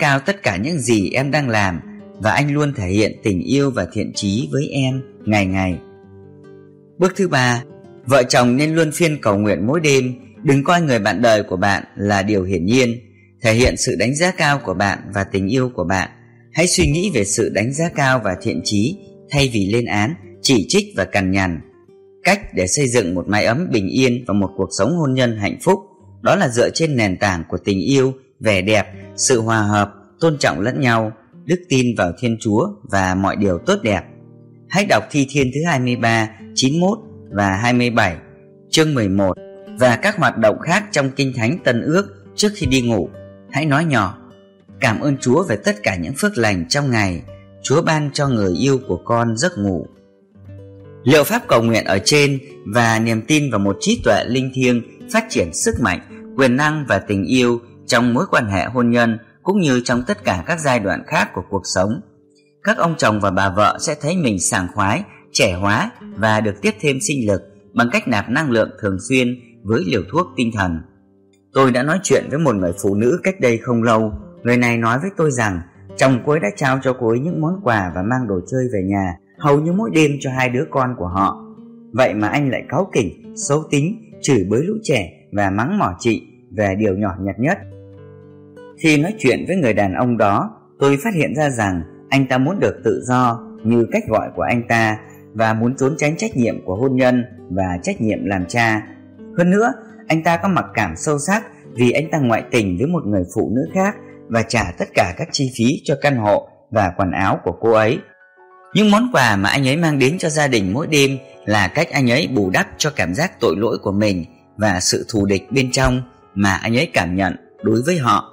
cao tất cả những gì em đang làm, và anh luôn thể hiện tình yêu và thiện chí với em ngày ngày. Bước thứ 3, vợ chồng nên luân phiên cầu nguyện mỗi đêm. Đừng coi người bạn đời của bạn là điều hiển nhiên. Thể hiện sự đánh giá cao của bạn và tình yêu của bạn. Hãy suy nghĩ về sự đánh giá cao và thiện chí thay vì lên án, chỉ trích và cằn nhằn. Cách để xây dựng một mái ấm bình yên và một cuộc sống hôn nhân hạnh phúc, đó là dựa trên nền tảng của tình yêu, vẻ đẹp, sự hòa hợp, tôn trọng lẫn nhau, đức tin vào Thiên Chúa và mọi điều tốt đẹp. Hãy đọc Thi Thiên thứ 23, 91 và 27, chương 11 và các hoạt động khác trong Kinh Thánh Tân Ước trước khi đi ngủ. Hãy nói nhỏ: cảm ơn Chúa về tất cả những phước lành trong ngày. Chúa ban cho người yêu của con giấc ngủ. Liệu pháp cầu nguyện ở trên và niềm tin vào một trí tuệ linh thiêng phát triển sức mạnh, quyền năng và tình yêu trong mối quan hệ hôn nhân cũng như trong tất cả các giai đoạn khác của cuộc sống. Các ông chồng và bà vợ sẽ thấy mình sảng khoái, trẻ hóa và được tiếp thêm sinh lực bằng cách nạp năng lượng thường xuyên với liều thuốc tinh thần. Tôi đã nói chuyện với một người phụ nữ cách đây không lâu. Người này nói với tôi rằng chồng cô ấy đã trao cho cô ấy những món quà và mang đồ chơi về nhà hầu như mỗi đêm cho 2 đứa con của họ. Vậy mà anh lại cáu kỉnh, xấu tính, chửi bới lũ trẻ và mắng mỏ chị về điều nhỏ nhặt nhất. Khi nói chuyện với người đàn ông đó, tôi phát hiện ra rằng anh ta muốn được tự do như cách gọi của anh ta và muốn trốn tránh trách nhiệm của hôn nhân và trách nhiệm làm cha. Hơn nữa, anh ta có mặc cảm sâu sắc vì anh ta ngoại tình với một người phụ nữ khác và trả tất cả các chi phí cho căn hộ và quần áo của cô ấy. Những món quà mà anh ấy mang đến cho gia đình mỗi đêm là cách anh ấy bù đắp cho cảm giác tội lỗi của mình và sự thù địch bên trong mà anh ấy cảm nhận đối với họ.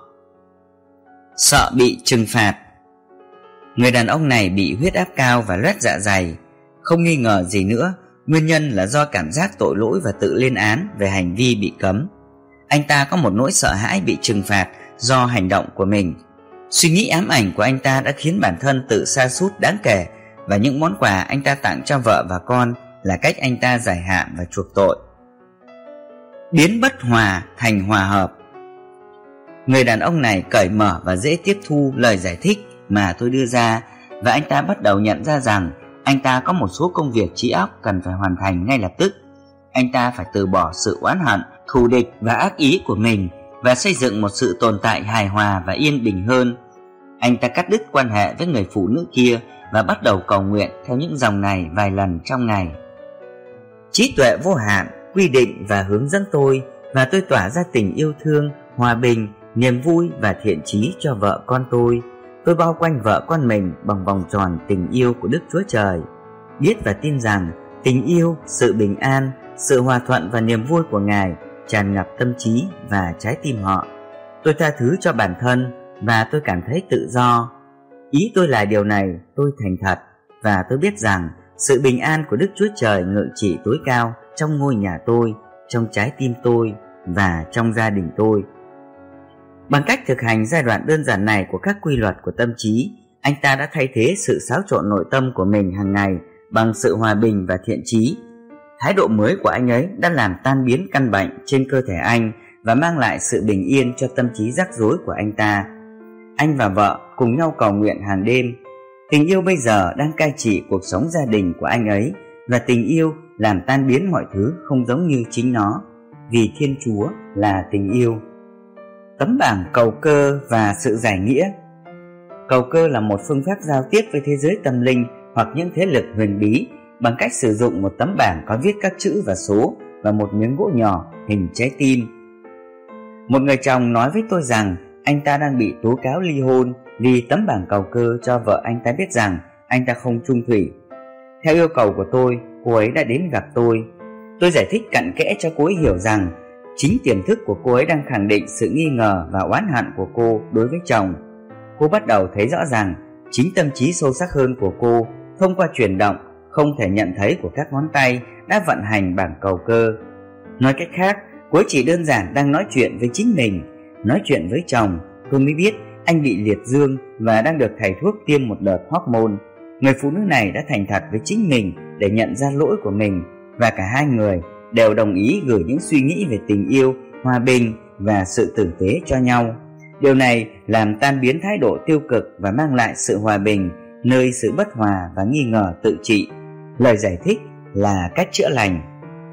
Sợ bị trừng phạt. Người đàn ông này bị huyết áp cao và loét dạ dày. Không nghi ngờ gì nữa, nguyên nhân là do cảm giác tội lỗi và tự lên án về hành vi bị cấm. Anh ta có một nỗi sợ hãi bị trừng phạt do hành động của mình. Suy nghĩ ám ảnh của anh ta đã khiến bản thân tự sa sút đáng kể, và những món quà anh ta tặng cho vợ và con là cách anh ta giải hạn và chuộc tội. Biến bất hòa thành hòa hợp. Người đàn ông này cởi mở và dễ tiếp thu lời giải thích mà tôi đưa ra, và anh ta bắt đầu nhận ra rằng anh ta có một số công việc trí óc cần phải hoàn thành ngay lập tức. Anh ta phải từ bỏ sự oán hận, thù địch và ác ý của mình và xây dựng một sự tồn tại hài hòa và yên bình hơn. Anh ta cắt đứt quan hệ với người phụ nữ kia và bắt đầu cầu nguyện theo những dòng này vài lần trong ngày. Trí tuệ vô hạn quy định và hướng dẫn tôi, và tôi tỏa ra tình yêu thương, hòa bình, niềm vui và thiện chí cho vợ con tôi. Tôi bao quanh vợ con mình bằng vòng tròn tình yêu của Đức Chúa Trời. Biết và tin rằng tình yêu, sự bình an, sự hòa thuận và niềm vui của Ngài tràn ngập tâm trí và trái tim họ. Tôi tha thứ cho bản thân và tôi cảm thấy tự do. Ý tôi là điều này, tôi thành thật, và tôi biết rằng sự bình an của Đức Chúa Trời ngự trị tối cao trong ngôi nhà tôi, trong trái tim tôi và trong gia đình tôi. Bằng cách thực hành giai đoạn đơn giản này của các quy luật của tâm trí, anh ta đã thay thế sự xáo trộn nội tâm của mình hàng ngày bằng sự hòa bình và thiện chí. Thái độ mới của anh ấy đã làm tan biến căn bệnh trên cơ thể anh và mang lại sự bình yên cho tâm trí rắc rối của anh ta. Anh và vợ cùng nhau cầu nguyện hàng đêm. Tình yêu bây giờ đang cai trị cuộc sống gia đình của anh ấy, và tình yêu làm tan biến mọi thứ không giống như chính nó, vì Thiên Chúa là tình yêu. Tấm bảng cầu cơ và sự giải nghĩa. Cầu cơ là một phương pháp giao tiếp với thế giới tâm linh hoặc những thế lực huyền bí bằng cách sử dụng một tấm bảng có viết các chữ và số và một miếng gỗ nhỏ hình trái tim. Một người chồng nói với tôi rằng anh ta đang bị tố cáo ly hôn vì tấm bảng cầu cơ cho vợ anh ta biết rằng anh ta không chung thủy. Theo yêu cầu của tôi, cô ấy đã đến gặp tôi. Tôi giải thích cặn kẽ cho cô ấy hiểu rằng chính tiềm thức của cô ấy đang khẳng định sự nghi ngờ và oán hận của cô đối với chồng. Cô bắt đầu thấy rõ rằng chính tâm trí sâu sắc hơn của cô, thông qua chuyển động không thể nhận thấy của các ngón tay, đã vận hành bảng cầu cơ. Nói cách khác, cô ấy chỉ đơn giản đang nói chuyện với chính mình. Nói chuyện với chồng, tôi mới biết anh bị liệt dương và đang được thầy thuốc tiêm một đợt hormone. Người phụ nữ này đã thành thật với chính mình để nhận ra lỗi của mình, và cả hai người đều đồng ý gửi những suy nghĩ về tình yêu, hòa bình và sự tử tế cho nhau. Điều này làm tan biến thái độ tiêu cực và mang lại sự hòa bình nơi sự bất hòa và nghi ngờ tự trị. Lời giải thích là cách chữa lành.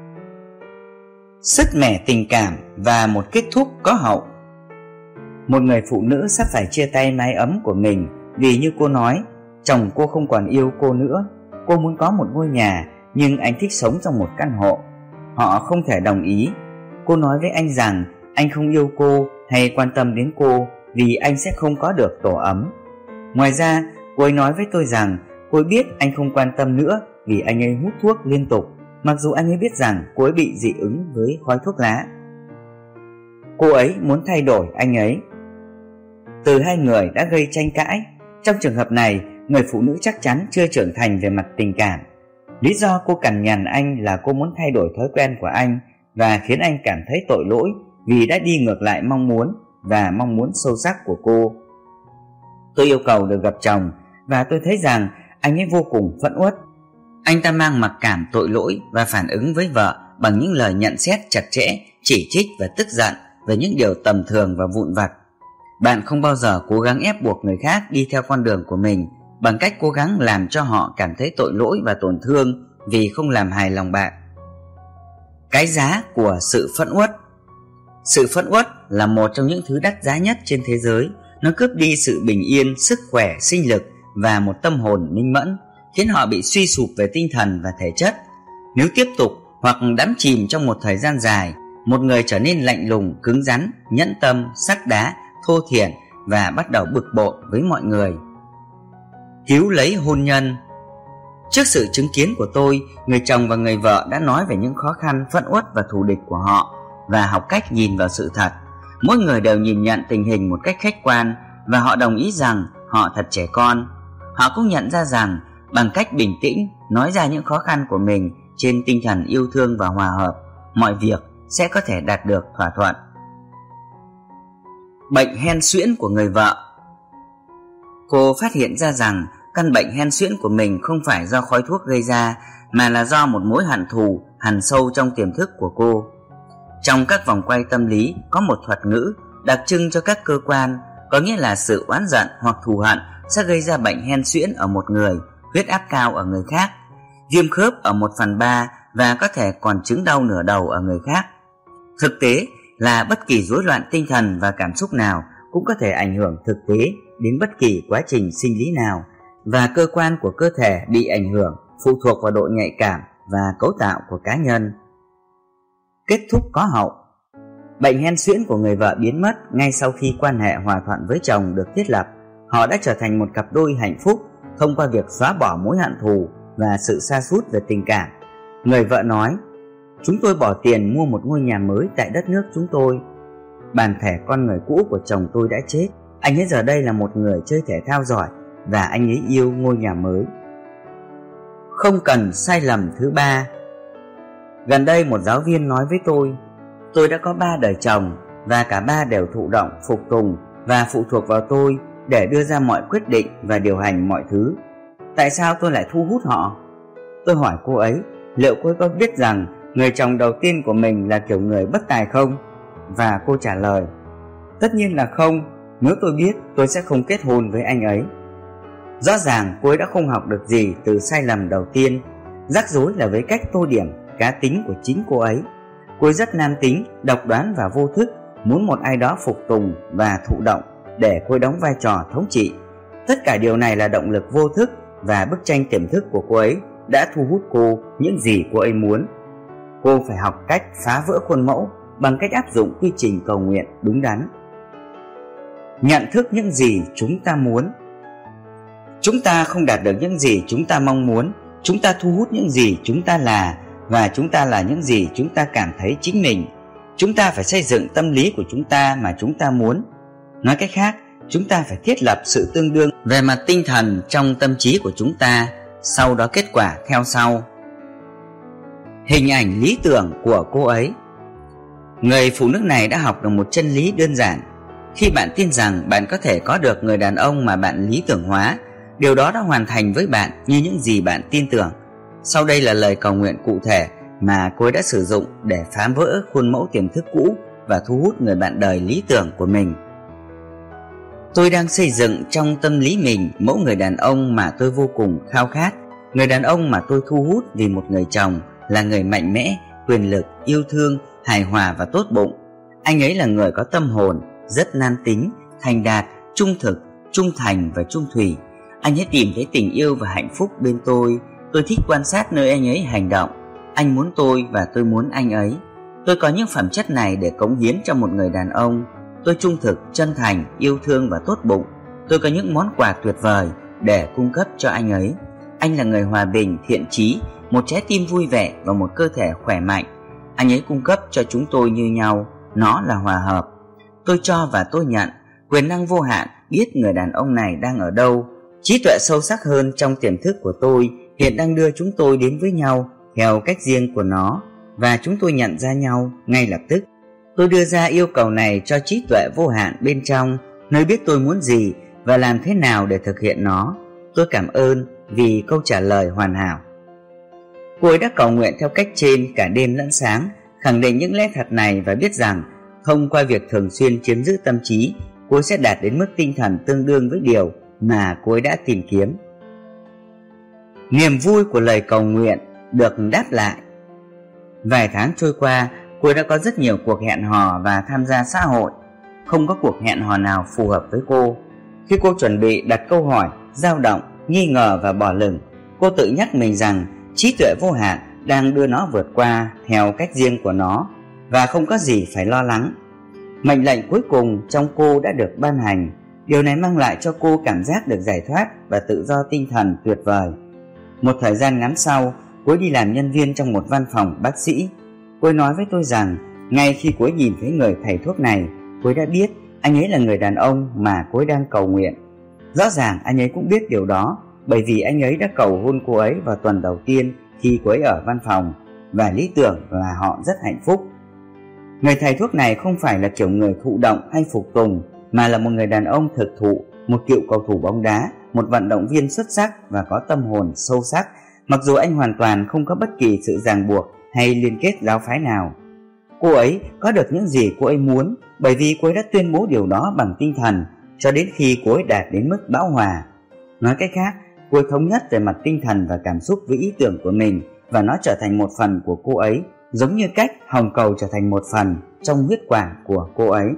Sứt mẻ tình cảm và một kết thúc có hậu. Một người phụ nữ sắp phải chia tay mái ấm của mình vì như cô nói, chồng cô không còn yêu cô nữa. Cô muốn có một ngôi nhà, nhưng anh thích sống trong một căn hộ. Họ không thể đồng ý. Cô nói với anh rằng anh không yêu cô hay quan tâm đến cô vì anh sẽ không có được tổ ấm. Ngoài ra, cô ấy nói với tôi rằng cô ấy biết anh không quan tâm nữa vì anh ấy hút thuốc liên tục, mặc dù anh ấy biết rằng cô ấy bị dị ứng với khói thuốc lá. Cô ấy muốn thay đổi anh ấy. Từ hai người đã gây tranh cãi. Trong trường hợp này, người phụ nữ chắc chắn chưa trưởng thành về mặt tình cảm. Lý do cô cằn nhằn anh là cô muốn thay đổi thói quen của anh và khiến anh cảm thấy tội lỗi vì đã đi ngược lại mong muốn và mong muốn sâu sắc của cô. Tôi yêu cầu được gặp chồng và tôi thấy rằng anh ấy vô cùng phẫn uất. Anh ta mang mặc cảm tội lỗi và phản ứng với vợ bằng những lời nhận xét chặt chẽ, chỉ trích và tức giận về những điều tầm thường và vụn vặt. Bạn không bao giờ cố gắng ép buộc người khác đi theo con đường của mình bằng cách cố gắng làm cho họ cảm thấy tội lỗi và tổn thương vì không làm hài lòng bạn. Cái giá của sự phẫn uất. Sự phẫn uất là một trong những thứ đắt giá nhất trên thế giới. Nó cướp đi sự bình yên, sức khỏe, sinh lực và một tâm hồn minh mẫn, khiến họ bị suy sụp về tinh thần và thể chất. Nếu tiếp tục hoặc đắm chìm trong một thời gian dài, một người trở nên lạnh lùng, cứng rắn, nhẫn tâm, sắt đá, thô thiển và bắt đầu bực bội với mọi người. Cứu lấy hôn nhân. Trước sự chứng kiến của tôi, người chồng và người vợ đã nói về những khó khăn, phẫn uất và thù địch của họ và học cách nhìn vào sự thật. Mỗi người đều nhìn nhận tình hình một cách khách quan và họ đồng ý rằng họ thật trẻ con. Họ cũng nhận ra rằng bằng cách bình tĩnh nói ra những khó khăn của mình trên tinh thần yêu thương và hòa hợp, mọi việc sẽ có thể đạt được thỏa thuận. Bệnh hen suyễn của người vợ. Cô phát hiện ra rằng căn bệnh hen suyễn của mình không phải do khói thuốc gây ra, mà là do một mối hận thù hằn sâu trong tiềm thức của cô. Trong các vòng quay tâm lý có một thuật ngữ đặc trưng cho các cơ quan, có nghĩa là sự oán giận hoặc thù hận sẽ gây ra bệnh hen suyễn ở một người, huyết áp cao ở người khác, viêm khớp ở 1/3 và có thể còn chứng đau nửa đầu ở người khác. Thực tế là bất kỳ rối loạn tinh thần và cảm xúc nào cũng có thể ảnh hưởng thực tế đến bất kỳ quá trình sinh lý nào, và cơ quan của cơ thể bị ảnh hưởng phụ thuộc vào độ nhạy cảm và cấu tạo của cá nhân. Kết thúc có hậu. Bệnh hen suyễn của người vợ biến mất ngay sau khi quan hệ hòa thuận với chồng được thiết lập. Họ đã trở thành một cặp đôi hạnh phúc thông qua việc xóa bỏ mối hận thù và sự sa sút về tình cảm. Người vợ nói: "Chúng tôi bỏ tiền mua một ngôi nhà mới tại đất nước chúng tôi. Bàn thẻ con người cũ của chồng tôi đã chết. Anh ấy giờ đây là một người chơi thể thao giỏi và anh ấy yêu ngôi nhà mới." Không cần sai lầm thứ ba. Gần đây một giáo viên nói với tôi đã có 3 đời chồng và cả 3 đều thụ động, phục tùng và phụ thuộc vào tôi để đưa ra mọi quyết định và điều hành mọi thứ. Tại sao tôi lại thu hút họ? Tôi hỏi cô ấy liệu cô ấy có biết rằng người chồng đầu tiên của mình là kiểu người bất tài không? Và cô trả lời: "Tất nhiên là không. Nếu tôi biết, tôi sẽ không kết hôn với anh ấy." Rõ ràng cô ấy đã không học được gì từ sai lầm đầu tiên. Rắc rối là với cách tô điểm cá tính của chính cô ấy. Cô ấy rất nam tính, độc đoán và vô thức, muốn một ai đó phục tùng và thụ động để cô ấy đóng vai trò thống trị. Tất cả điều này là động lực vô thức, và bức tranh tiềm thức của cô ấy đã thu hút cô những gì cô ấy muốn. Cô phải học cách phá vỡ khuôn mẫu bằng cách áp dụng quy trình cầu nguyện đúng đắn. Nhận thức những gì chúng ta muốn. Chúng ta không đạt được những gì chúng ta mong muốn. Chúng ta thu hút những gì chúng ta là, và chúng ta là những gì chúng ta cảm thấy chính mình. Chúng ta phải xây dựng tâm lý của chúng ta mà chúng ta muốn. Nói cách khác, chúng ta phải thiết lập sự tương đương về mặt tinh thần trong tâm trí của chúng ta, sau đó kết quả theo sau. Hình ảnh lý tưởng của cô ấy. Người phụ nữ này đã học được một chân lý đơn giản. Khi bạn tin rằng bạn có thể có được người đàn ông mà bạn lý tưởng hóa, điều đó đã hoàn thành với bạn như những gì bạn tin tưởng. Sau đây là lời cầu nguyện cụ thể mà cô ấy đã sử dụng để phá vỡ khuôn mẫu tiềm thức cũ và thu hút người bạn đời lý tưởng của mình. Tôi đang xây dựng trong tâm lý mình mẫu người đàn ông mà tôi vô cùng khao khát. Người đàn ông mà tôi thu hút vì một người chồng là người mạnh mẽ, quyền lực, yêu thương, hài hòa và tốt bụng. Anh ấy là người có tâm hồn, rất nam tính, thành đạt, trung thực, trung thành và trung thủy. Anh ấy tìm thấy tình yêu và hạnh phúc bên tôi. Tôi thích quan sát nơi anh ấy hành động. Anh muốn tôi và tôi muốn anh ấy. Tôi có những phẩm chất này để cống hiến cho một người đàn ông. Tôi trung thực, chân thành, yêu thương và tốt bụng. Tôi có những món quà tuyệt vời để cung cấp cho anh ấy. Anh là người hòa bình, thiện chí, một trái tim vui vẻ và một cơ thể khỏe mạnh. Anh ấy cung cấp cho chúng tôi như nhau, nó là hòa hợp. Tôi cho và tôi nhận, quyền năng vô hạn biết người đàn ông này đang ở đâu. Trí tuệ sâu sắc hơn trong tiềm thức của tôi hiện đang đưa chúng tôi đến với nhau theo cách riêng của nó, và chúng tôi nhận ra nhau ngay lập tức. Tôi đưa ra yêu cầu này cho trí tuệ vô hạn bên trong, nơi biết tôi muốn gì và làm thế nào để thực hiện nó. Tôi cảm ơn vì câu trả lời hoàn hảo. Cô ấy đã cầu nguyện theo cách trên cả đêm lẫn sáng, khẳng định những lẽ thật này và biết rằng thông qua việc thường xuyên chiếm giữ tâm trí, cô ấy sẽ đạt đến mức tinh thần tương đương với điều mà cô ấy đã tìm kiếm. Niềm vui của lời cầu nguyện được đáp lại. Vài tháng trôi qua, cô ấy đã có rất nhiều cuộc hẹn hò và tham gia xã hội. Không có cuộc hẹn hò nào phù hợp với cô. Khi cô chuẩn bị đặt câu hỏi, dao động, nghi ngờ và bỏ lửng, cô tự nhắc mình rằng trí tuệ vô hạn đang đưa nó vượt qua theo cách riêng của nó và không có gì phải lo lắng. Mệnh lệnh cuối cùng trong cô đã được ban hành. Điều này mang lại cho cô cảm giác được giải thoát và tự do tinh thần tuyệt vời. Một thời gian ngắn sau, cô ấy đi làm nhân viên trong một văn phòng bác sĩ. Cô ấy nói với tôi rằng ngay khi cô ấy nhìn thấy người thầy thuốc này, cô ấy đã biết anh ấy là người đàn ông mà cô ấy đang cầu nguyện. Rõ ràng anh ấy cũng biết điều đó, bởi vì anh ấy đã cầu hôn cô ấy vào tuần đầu tiên khi cô ấy ở văn phòng, và lý tưởng là họ rất hạnh phúc. Người thầy thuốc này không phải là kiểu người thụ động hay phục tùng, mà là một người đàn ông thực thụ, một cựu cầu thủ bóng đá, một vận động viên xuất sắc và có tâm hồn sâu sắc, mặc dù anh hoàn toàn không có bất kỳ sự ràng buộc hay liên kết giáo phái nào. Cô ấy có được những gì cô ấy muốn, bởi vì cô ấy đã tuyên bố điều đó bằng tinh thần cho đến khi cô ấy đạt đến mức bão hòa. Nói cách khác, cô ấy thống nhất về mặt tinh thần và cảm xúc với ý tưởng của mình, và nó trở thành một phần của cô ấy, giống như cách hồng cầu trở thành một phần trong huyết quản của cô ấy.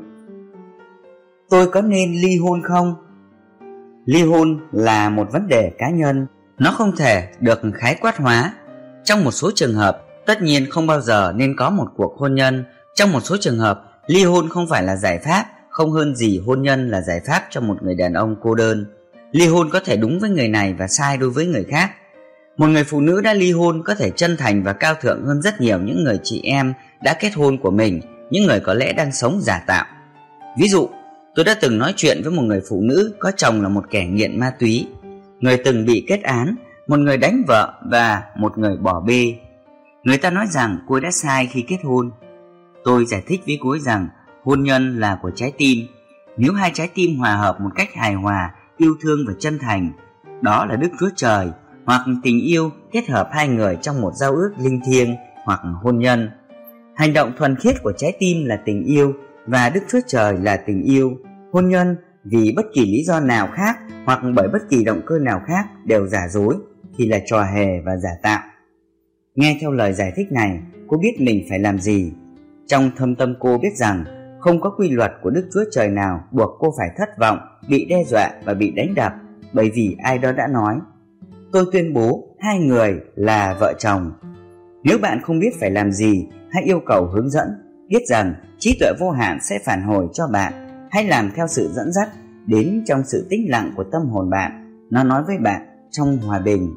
Tôi có nên ly hôn không? Ly hôn là một vấn đề cá nhân, nó không thể được khái quát hóa. Trong một số trường hợp, tất nhiên không bao giờ nên có một cuộc hôn nhân. Trong một số trường hợp, ly hôn không phải là giải pháp, không hơn gì hôn nhân là giải pháp cho một người đàn ông cô đơn. Ly hôn có thể đúng với người này và sai đối với người khác. Một người phụ nữ đã ly hôn có thể chân thành và cao thượng hơn rất nhiều những người chị em đã kết hôn của mình, những người có lẽ đang sống giả tạo. Ví dụ, tôi đã từng nói chuyện với một người phụ nữ có chồng là một kẻ nghiện ma túy, người từng bị kết án, một người đánh vợ và một người bỏ bê. Người ta nói rằng cô ấy đã sai khi kết hôn. Tôi giải thích với cô ấy rằng hôn nhân là của trái tim. Nếu hai trái tim hòa hợp một cách hài hòa, yêu thương và chân thành, đó là Đức Chúa Trời, hoặc tình yêu kết hợp hai người trong một giao ước linh thiêng, hoặc hôn nhân. Hành động thuần khiết của trái tim là tình yêu, và Đức Chúa Trời là tình yêu. Hôn nhân vì bất kỳ lý do nào khác hoặc bởi bất kỳ động cơ nào khác đều giả dối, thì là trò hề và giả tạo. Nghe theo lời giải thích này, cô biết mình phải làm gì. Trong thâm tâm cô biết rằng không có quy luật của Đức Chúa Trời nào buộc cô phải thất vọng, bị đe dọa và bị đánh đập, bởi vì ai đó đã nói: tôi tuyên bố hai người là vợ chồng. Nếu bạn không biết phải làm gì, hãy yêu cầu hướng dẫn. Biết rằng trí tuệ vô hạn sẽ phản hồi cho bạn. Hãy làm theo sự dẫn dắt đến trong sự tĩnh lặng của tâm hồn bạn. Nó nói với bạn trong hòa bình.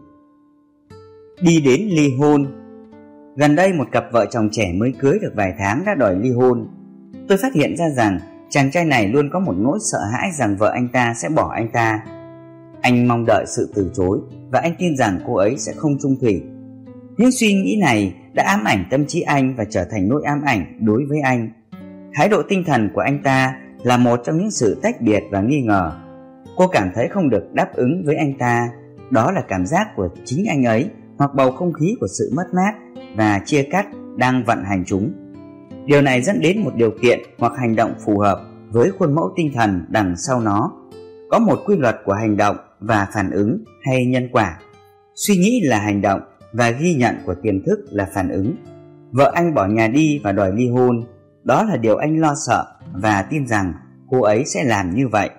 Đi đến ly hôn. Gần đây một cặp vợ chồng trẻ mới cưới được vài tháng đã đòi ly hôn. Tôi phát hiện ra rằng chàng trai này luôn có một nỗi sợ hãi rằng vợ anh ta sẽ bỏ anh ta. Anh mong đợi sự từ chối, và anh tin rằng cô ấy sẽ không chung thủy. Những suy nghĩ này đã ám ảnh tâm trí anh và trở thành nỗi ám ảnh đối với anh. Thái độ tinh thần của anh ta là một trong những sự tách biệt và nghi ngờ. Cô cảm thấy không được đáp ứng với anh ta. Đó là cảm giác của chính anh ấy, hoặc bầu không khí của sự mất mát và chia cắt đang vận hành chúng. Điều này dẫn đến một điều kiện hoặc hành động phù hợp với khuôn mẫu tinh thần đằng sau nó. Có một quy luật của hành động và phản ứng hay nhân quả. Suy nghĩ là hành động và ghi nhận của tiềm thức là phản ứng. Vợ anh bỏ nhà đi và đòi ly hôn. Đó là điều anh lo sợ và tin rằng cô ấy sẽ làm như vậy.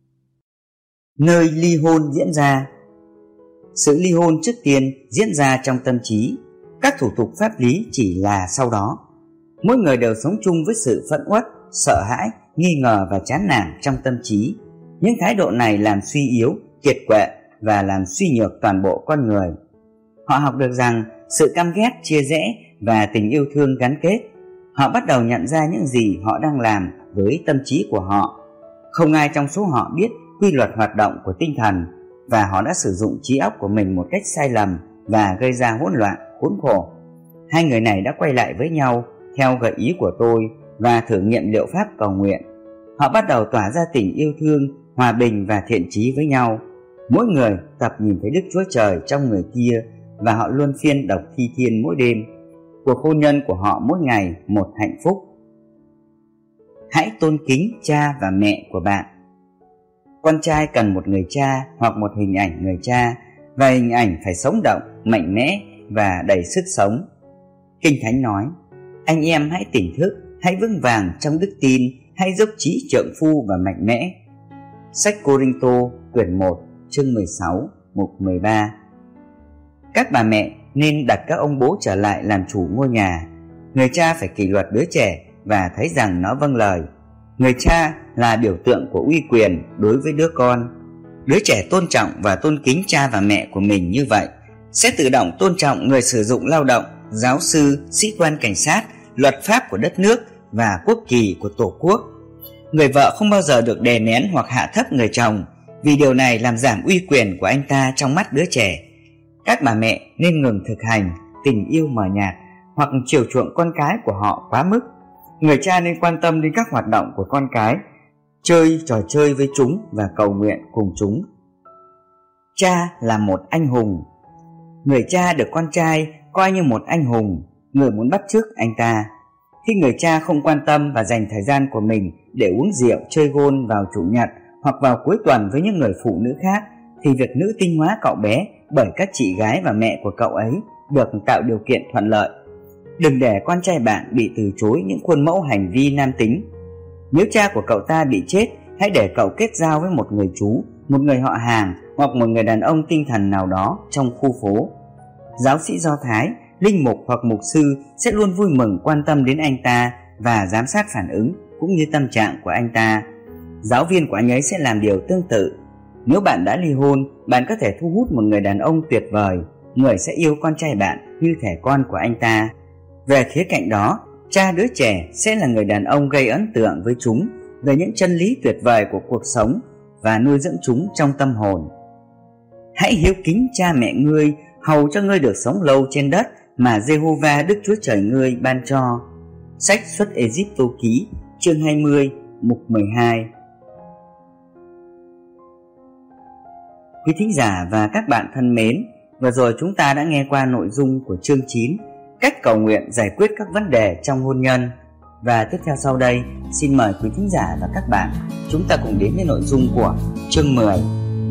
Nơi ly hôn diễn ra. Sự ly hôn trước tiên diễn ra trong tâm trí. Các thủ tục pháp lý chỉ là sau đó. Mỗi người đều sống chung với sự phẫn uất, sợ hãi, nghi ngờ và chán nản trong tâm trí. Những thái độ này làm suy yếu, kiệt quệ và làm suy nhược toàn bộ con người. Họ học được rằng sự căm ghét, chia rẽ và tình yêu thương gắn kết. Họ bắt đầu nhận ra những gì họ đang làm với tâm trí của họ. Không ai trong số họ biết quy luật hoạt động của tinh thần, và họ đã sử dụng trí óc của mình một cách sai lầm và gây ra hỗn loạn, khốn khổ. Hai người này đã quay lại với nhau theo gợi ý của tôi và thử nghiệm liệu pháp cầu nguyện. Họ bắt đầu tỏa ra tình yêu thương, hòa bình và thiện chí với nhau. Mỗi người tập nhìn thấy Đức Chúa Trời trong người kia, và họ luân phiên đọc thi thiên mỗi đêm. Cuộc hôn nhân của họ mỗi ngày một hạnh phúc. Hãy tôn kính cha và mẹ của bạn. Con trai cần một người cha hoặc một hình ảnh người cha, và hình ảnh phải sống động, mạnh mẽ và đầy sức sống. Kinh Thánh nói: anh em hãy tỉnh thức, hãy vững vàng trong đức tin, hãy dốc chí trượng phu và mạnh mẽ. Sách Cô-rinh-tô quyển 1 chương 16 mục 13. Các bà mẹ nên đặt các ông bố trở lại làm chủ ngôi nhà. Người cha phải kỷ luật đứa trẻ và thấy rằng nó vâng lời. Người cha là biểu tượng của uy quyền đối với đứa con. Đứa trẻ tôn trọng và tôn kính cha và mẹ của mình như vậy sẽ tự động tôn trọng người sử dụng lao động, giáo sư, sĩ quan cảnh sát, luật pháp của đất nước và quốc kỳ của Tổ quốc. Người vợ không bao giờ được đè nén hoặc hạ thấp người chồng, vì điều này làm giảm uy quyền của anh ta trong mắt đứa trẻ. Các bà mẹ nên ngừng thực hành tình yêu mờ nhạt hoặc chiều chuộng con cái của họ quá mức. Người cha nên quan tâm đến các hoạt động của con cái, chơi trò chơi với chúng và cầu nguyện cùng chúng. Cha là một anh hùng. Người cha được con trai coi như một anh hùng, người muốn bắt chước anh ta. Khi người cha không quan tâm và dành thời gian của mình để uống rượu, chơi gôn vào chủ nhật hoặc vào cuối tuần với những người phụ nữ khác, thì việc nữ tinh hóa cậu bé bởi các chị gái và mẹ của cậu ấy được tạo điều kiện thuận lợi. Đừng để con trai bạn bị từ chối những khuôn mẫu hành vi nam tính. Nếu cha của cậu ta bị chết, hãy để cậu kết giao với một người chú, một người họ hàng hoặc một người đàn ông tinh thần nào đó trong khu phố. Giáo sĩ Do Thái, linh mục hoặc mục sư sẽ luôn vui mừng quan tâm đến anh ta và giám sát phản ứng cũng như tâm trạng của anh ta. Giáo viên của anh ấy sẽ làm điều tương tự. Nếu bạn đã ly hôn, bạn có thể thu hút một người đàn ông tuyệt vời, người sẽ yêu con trai bạn như thể con của anh ta. Về khía cạnh đó, cha đứa trẻ sẽ là người đàn ông gây ấn tượng với chúng về những chân lý tuyệt vời của cuộc sống và nuôi dưỡng chúng trong tâm hồn. Hãy hiếu kính cha mẹ ngươi, hầu cho ngươi được sống lâu trên đất mà Giê-hô-va Đức Chúa Trời ngươi ban cho. Sách Xuất Ê-díp-tô ký chương 20 mục 12. Quý thính giả và các bạn thân mến, vừa rồi chúng ta đã nghe qua nội dung của chương 9, cách cầu nguyện giải quyết các vấn đề trong hôn nhân. Và tiếp theo sau đây, xin mời quý thính giả và các bạn chúng ta cùng đến với nội dung của chương 10.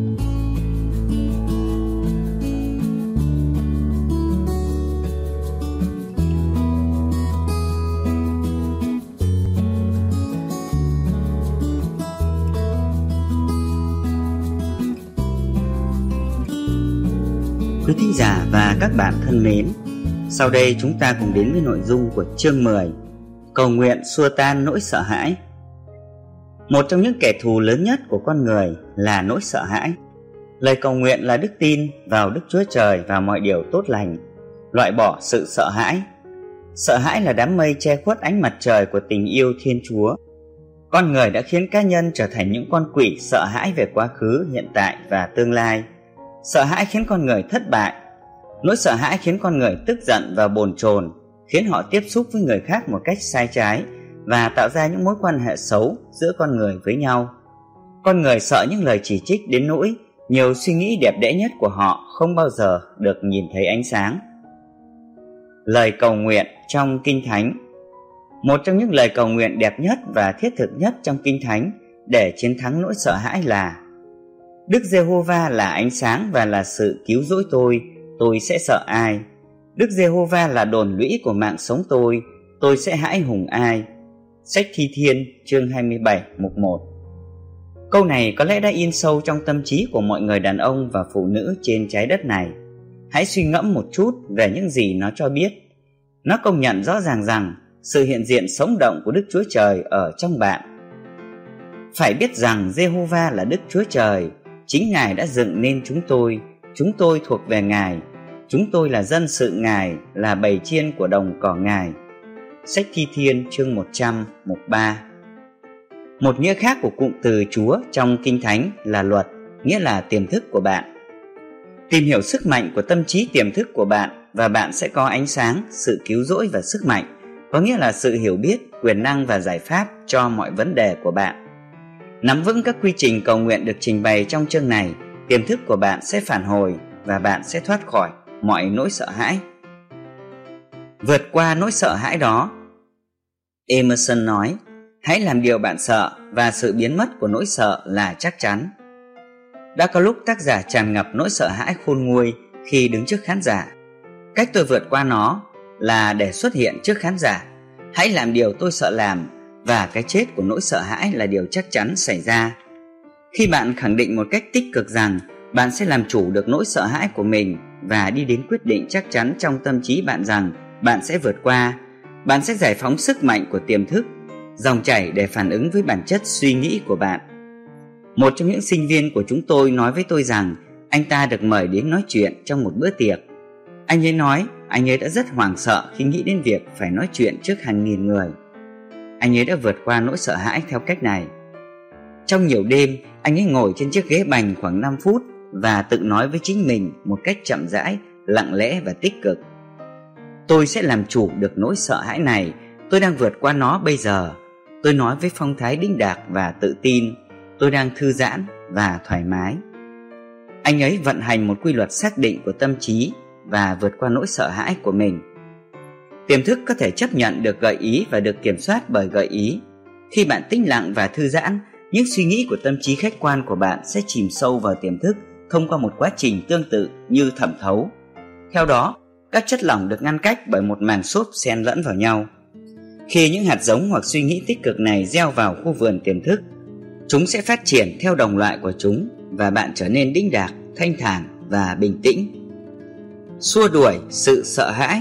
Quý thính giả và các bạn thân mến, sau đây chúng ta cùng đến với nội dung của chương 10, cầu nguyện xua tan nỗi sợ hãi. Một trong những kẻ thù lớn nhất của con người là nỗi sợ hãi. Lời cầu nguyện là đức tin vào Đức Chúa Trời và mọi điều tốt lành, loại bỏ sự sợ hãi. Sợ hãi là đám mây che khuất ánh mặt trời của tình yêu Thiên Chúa. Con người đã khiến cá nhân trở thành những con quỷ sợ hãi về quá khứ, hiện tại và tương lai. Sợ hãi khiến con người thất bại. Nỗi sợ hãi khiến con người tức giận và bồn chồn, khiến họ tiếp xúc với người khác một cách sai trái và tạo ra những mối quan hệ xấu giữa con người với nhau. Con người sợ những lời chỉ trích đến nỗi nhiều suy nghĩ đẹp đẽ nhất của họ không bao giờ được nhìn thấy ánh sáng. Lời cầu nguyện trong Kinh Thánh. Một trong những lời cầu nguyện đẹp nhất và thiết thực nhất trong Kinh Thánh để chiến thắng nỗi sợ hãi là: Đức Giê-hô-va là ánh sáng và là sự cứu rỗi tôi sẽ sợ ai? Đức Giê-hô-va là đồn lũy của mạng sống tôi sẽ hãi hùng ai? Sách Thi Thiên chương 27 mục 1. Câu này có lẽ đã in sâu trong tâm trí của mọi người đàn ông và phụ nữ trên trái đất này. Hãy suy ngẫm một chút về những gì nó cho biết. Nó công nhận rõ ràng rằng sự hiện diện sống động của Đức Chúa Trời ở trong bạn. Phải biết rằng Giê-hô-va là Đức Chúa Trời, chính Ngài đã dựng nên chúng tôi thuộc về Ngài, chúng tôi là dân sự Ngài, là bầy chiên của đồng cỏ Ngài. Sách Thi Thiên chương 100 mục 3. Một nghĩa khác của cụm từ Chúa trong Kinh Thánh là luật, nghĩa là tiềm thức của bạn. Tìm hiểu sức mạnh của tâm trí tiềm thức của bạn và bạn sẽ có ánh sáng, sự cứu rỗi và sức mạnh, có nghĩa là sự hiểu biết, quyền năng và giải pháp cho mọi vấn đề của bạn. Nắm vững các quy trình cầu nguyện được trình bày trong chương này, tiềm thức của bạn sẽ phản hồi và bạn sẽ thoát khỏi mọi nỗi sợ hãi. Vượt qua nỗi sợ hãi đó. Emerson nói, hãy làm điều bạn sợ và sự biến mất của nỗi sợ là chắc chắn. Đã có lúc tác giả tràn ngập nỗi sợ hãi khôn nguôi khi đứng trước khán giả. Cách tôi vượt qua nó là để xuất hiện trước khán giả. Hãy làm điều tôi sợ làm, và cái chết của nỗi sợ hãi là điều chắc chắn xảy ra. Khi bạn khẳng định một cách tích cực rằng bạn sẽ làm chủ được nỗi sợ hãi của mình và đi đến quyết định chắc chắn trong tâm trí bạn rằng bạn sẽ vượt qua, bạn sẽ giải phóng sức mạnh của tiềm thức, dòng chảy để phản ứng với bản chất suy nghĩ của bạn. Một trong những sinh viên của chúng tôi nói với tôi rằng anh ta được mời đến nói chuyện trong một bữa tiệc. Anh ấy nói anh ấy đã rất hoảng sợ khi nghĩ đến việc phải nói chuyện trước hàng nghìn người. Anh ấy đã vượt qua nỗi sợ hãi theo cách này. Trong nhiều đêm, anh ấy ngồi trên chiếc ghế bành khoảng 5 phút và tự nói với chính mình một cách chậm rãi, lặng lẽ và tích cực. Tôi sẽ làm chủ được nỗi sợ hãi này, tôi đang vượt qua nó bây giờ. Tôi nói với phong thái đĩnh đạc và tự tin, tôi đang thư giãn và thoải mái. Anh ấy vận hành một quy luật xác định của tâm trí và vượt qua nỗi sợ hãi của mình. Tiềm thức có thể chấp nhận được gợi ý và được kiểm soát bởi gợi ý. Khi bạn tĩnh lặng và thư giãn, những suy nghĩ của tâm trí khách quan của bạn sẽ chìm sâu vào tiềm thức thông qua một quá trình tương tự như thẩm thấu. Theo đó, các chất lỏng được ngăn cách bởi một màng xốp xen lẫn vào nhau. Khi những hạt giống hoặc suy nghĩ tích cực này gieo vào khu vườn tiềm thức, chúng sẽ phát triển theo đồng loại của chúng và bạn trở nên đĩnh đạc, thanh thản và bình tĩnh. Xua đuổi sự sợ hãi.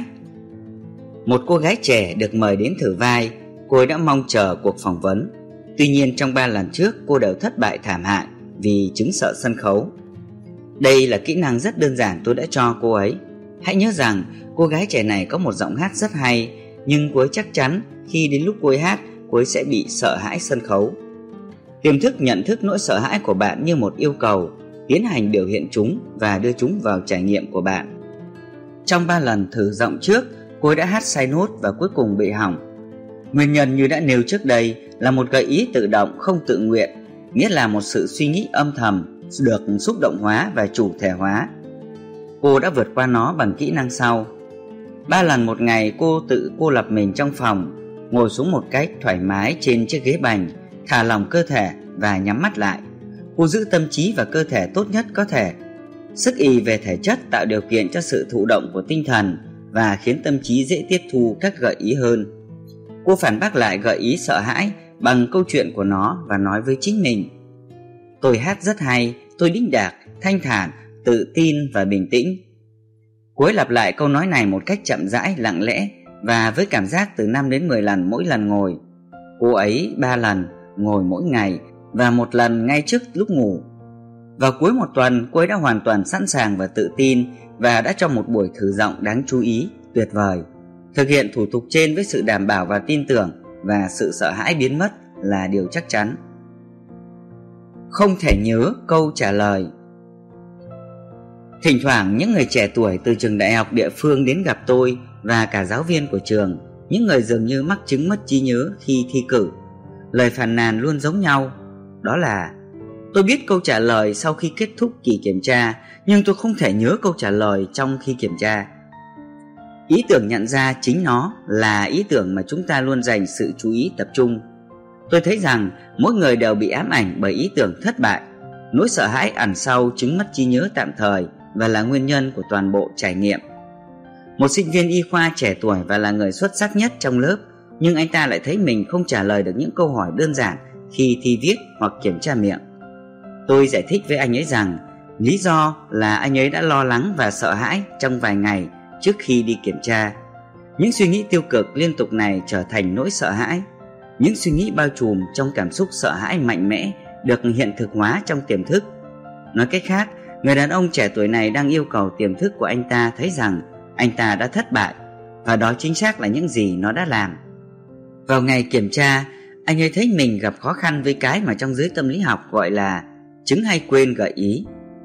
Một cô gái trẻ được mời đến thử vai. Cô ấy đã mong chờ cuộc phỏng vấn. Tuy nhiên trong 3 lần trước cô đều thất bại thảm hại vì chứng sợ sân khấu. Đây là kỹ năng rất đơn giản tôi đã cho cô ấy. Hãy nhớ rằng cô gái trẻ này có một giọng hát rất hay, nhưng cô ấy chắc chắn khi đến lúc cô ấy hát, cô ấy sẽ bị sợ hãi sân khấu. Tiềm thức nhận thức nỗi sợ hãi của bạn như một yêu cầu, tiến hành biểu hiện chúng và đưa chúng vào trải nghiệm của bạn. Trong 3 lần thử giọng trước, cô ấy đã hát sai nốt và cuối cùng bị hỏng. Nguyên nhân như đã nêu trước đây là một gợi ý tự động không tự nguyện, nghĩa là một sự suy nghĩ âm thầm được xúc động hóa và chủ thể hóa. Cô đã vượt qua nó bằng kỹ năng sau. 3 lần một ngày cô tự cô lập mình trong phòng, ngồi xuống một cách thoải mái trên chiếc ghế bành, thả lỏng cơ thể và nhắm mắt lại. Cô giữ tâm trí và cơ thể tốt nhất có thể. Sức ì về thể chất tạo điều kiện cho sự thụ động của tinh thần và khiến tâm trí dễ tiếp thu các gợi ý hơn. Cô phản bác lại gợi ý sợ hãi bằng câu chuyện của nó và nói với chính mình: tôi hát rất hay, tôi đĩnh đạc, thanh thản, tự tin và bình tĩnh. Cô ấy lặp lại câu nói này một cách chậm rãi, lặng lẽ và với cảm giác từ 5 đến 10 lần mỗi lần ngồi. Cô ấy 3 lần ngồi mỗi ngày và 1 lần ngay trước lúc ngủ. Vào cuối một tuần, cô ấy đã hoàn toàn sẵn sàng và tự tin và đã cho một buổi thử giọng đáng chú ý, tuyệt vời. Thực hiện thủ tục trên với sự đảm bảo và tin tưởng và sự sợ hãi biến mất là điều chắc chắn. Không thể nhớ câu trả lời. Thỉnh thoảng những người trẻ tuổi từ trường đại học địa phương đến gặp tôi và cả giáo viên của trường, những người dường như mắc chứng mất trí nhớ khi thi cử. Lời phàn nàn luôn giống nhau, đó là: tôi biết câu trả lời sau khi kết thúc kỳ kiểm tra, nhưng tôi không thể nhớ câu trả lời trong khi kiểm tra. Ý tưởng nhận ra chính nó là ý tưởng mà chúng ta luôn dành sự chú ý tập trung. Tôi thấy rằng mỗi người đều bị ám ảnh bởi ý tưởng thất bại. Nỗi sợ hãi ẩn sau chứng mất trí nhớ tạm thời và là nguyên nhân của toàn bộ trải nghiệm. Một sinh viên y khoa trẻ tuổi và là người xuất sắc nhất trong lớp, nhưng anh ta lại thấy mình không trả lời được những câu hỏi đơn giản khi thi viết hoặc kiểm tra miệng. Tôi giải thích với anh ấy rằng lý do là anh ấy đã lo lắng và sợ hãi trong vài ngày trước khi đi kiểm tra. Những suy nghĩ tiêu cực liên tục này trở thành nỗi sợ hãi. Những suy nghĩ bao trùm trong cảm xúc sợ hãi mạnh mẽ được hiện thực hóa trong tiềm thức. Nói cách khác, người đàn ông trẻ tuổi này đang yêu cầu tiềm thức của anh ta thấy rằng anh ta đã thất bại, và đó chính xác là những gì nó đã làm. Vào ngày kiểm tra, anh ấy thấy mình gặp khó khăn với cái mà trong giới tâm lý học gọi là chứng hay quên gợi ý.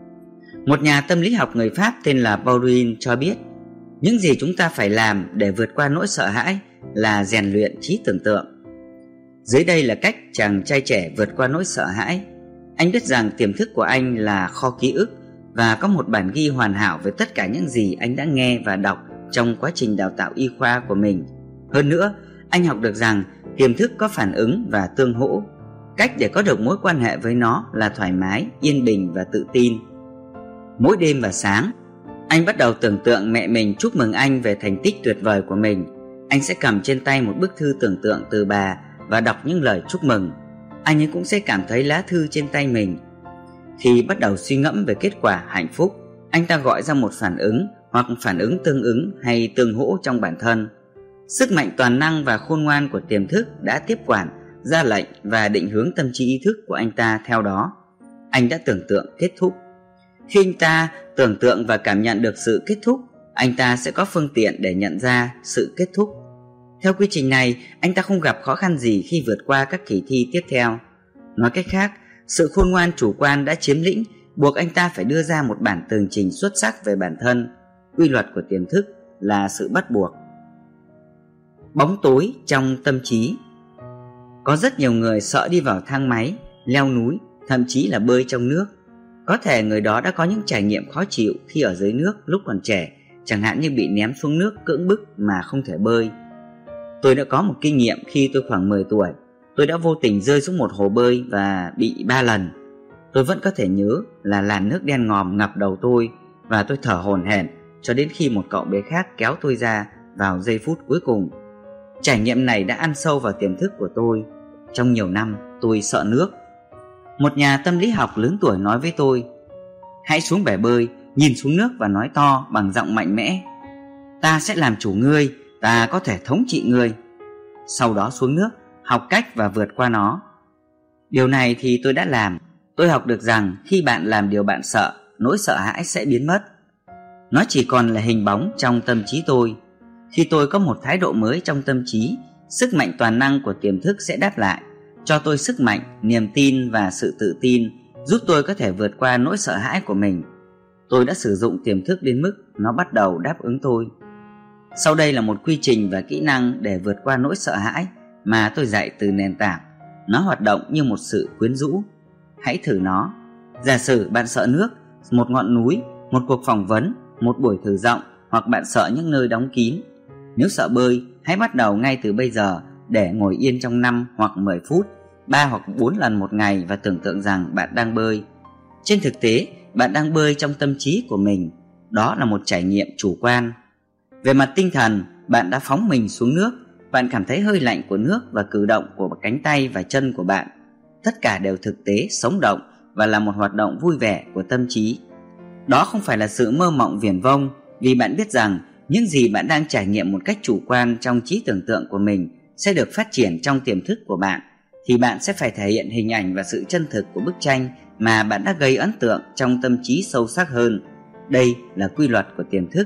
Một nhà tâm lý học người Pháp tên là Bauduin cho biết, những gì chúng ta phải làm để vượt qua nỗi sợ hãi là rèn luyện trí tưởng tượng. Dưới đây là cách chàng trai trẻ vượt qua nỗi sợ hãi. Anh biết rằng tiềm thức của anh là kho ký ức và có một bản ghi hoàn hảo với tất cả những gì anh đã nghe và đọc trong quá trình đào tạo y khoa của mình. Hơn nữa, anh học được rằng tiềm thức có phản ứng và tương hỗ. Cách để có được mối quan hệ với nó là thoải mái, yên bình và tự tin. Mỗi đêm và sáng, anh bắt đầu tưởng tượng mẹ mình chúc mừng anh về thành tích tuyệt vời của mình. Anh sẽ cầm trên tay một bức thư tưởng tượng từ bà và đọc những lời chúc mừng. Anh ấy cũng sẽ cảm thấy lá thư trên tay mình. Khi bắt đầu suy ngẫm về kết quả hạnh phúc, anh ta gọi ra một phản ứng hoặc phản ứng tương ứng hay tương hỗ trong bản thân. Sức mạnh toàn năng và khôn ngoan của tiềm thức đã tiếp quản, ra lệnh và định hướng tâm trí ý thức của anh ta theo đó. Anh đã tưởng tượng kết thúc. Khi anh ta tưởng tượng và cảm nhận được sự kết thúc, anh ta sẽ có phương tiện để nhận ra sự kết thúc. Theo quy trình này, anh ta không gặp khó khăn gì khi vượt qua các kỳ thi tiếp theo. Nói cách khác, sự khôn ngoan chủ quan đã chiếm lĩnh, buộc anh ta phải đưa ra một bản tường trình xuất sắc về bản thân. Quy luật của tiềm thức là sự bắt buộc. Bóng tối trong tâm trí. Có rất nhiều người sợ đi vào thang máy, leo núi, thậm chí là bơi trong nước. Có thể người đó đã có những trải nghiệm khó chịu khi ở dưới nước lúc còn trẻ, chẳng hạn như bị ném xuống nước cưỡng bức mà không thể bơi. Tôi đã có một kinh nghiệm khi tôi khoảng 10 tuổi. Tôi đã vô tình rơi xuống một hồ bơi và bị 3 lần. Tôi vẫn có thể nhớ là làn nước đen ngòm ngập đầu tôi và tôi thở hổn hển cho đến khi một cậu bé khác kéo tôi ra vào giây phút cuối cùng. Trải nghiệm này đã ăn sâu vào tiềm thức của tôi. Trong nhiều năm tôi sợ nước. Một nhà tâm lý học lớn tuổi nói với tôi, hãy xuống bể bơi, nhìn xuống nước và nói to bằng giọng mạnh mẽ, ta sẽ làm chủ ngươi, ta có thể thống trị ngươi. Sau đó xuống nước, học cách và vượt qua nó. Điều này thì tôi đã làm. Tôi học được rằng khi bạn làm điều bạn sợ, nỗi sợ hãi sẽ biến mất. Nó chỉ còn là hình bóng trong tâm trí tôi. Khi tôi có một thái độ mới trong tâm trí, sức mạnh toàn năng của tiềm thức sẽ đáp lại, cho tôi sức mạnh, niềm tin và sự tự tin, giúp tôi có thể vượt qua nỗi sợ hãi của mình. Tôi đã sử dụng tiềm thức đến mức nó bắt đầu đáp ứng tôi. Sau đây là một quy trình và kỹ năng để vượt qua nỗi sợ hãi mà tôi dạy từ nền tảng. Nó hoạt động như một sự quyến rũ. Hãy thử nó. Giả sử bạn sợ nước, một ngọn núi, một cuộc phỏng vấn, một buổi thử giọng, hoặc bạn sợ những nơi đóng kín. Nếu sợ bơi, hãy bắt đầu ngay từ bây giờ để ngồi yên trong 5 hoặc 10 phút, 3 hoặc 4 lần một ngày và tưởng tượng rằng bạn đang bơi. Trên thực tế, bạn đang bơi trong tâm trí của mình. Đó là một trải nghiệm chủ quan. Về mặt tinh thần, bạn đã phóng mình xuống nước. Bạn cảm thấy hơi lạnh của nước và cử động của cánh tay và chân của bạn. Tất cả đều thực tế, sống động và là một hoạt động vui vẻ của tâm trí. Đó không phải là sự mơ mộng viển vông, vì bạn biết rằng những gì bạn đang trải nghiệm một cách chủ quan trong trí tưởng tượng của mình sẽ được phát triển trong tiềm thức của bạn, thì bạn sẽ phải thể hiện hình ảnh và sự chân thực của bức tranh mà bạn đã gây ấn tượng trong tâm trí sâu sắc hơn. Đây là quy luật của tiềm thức.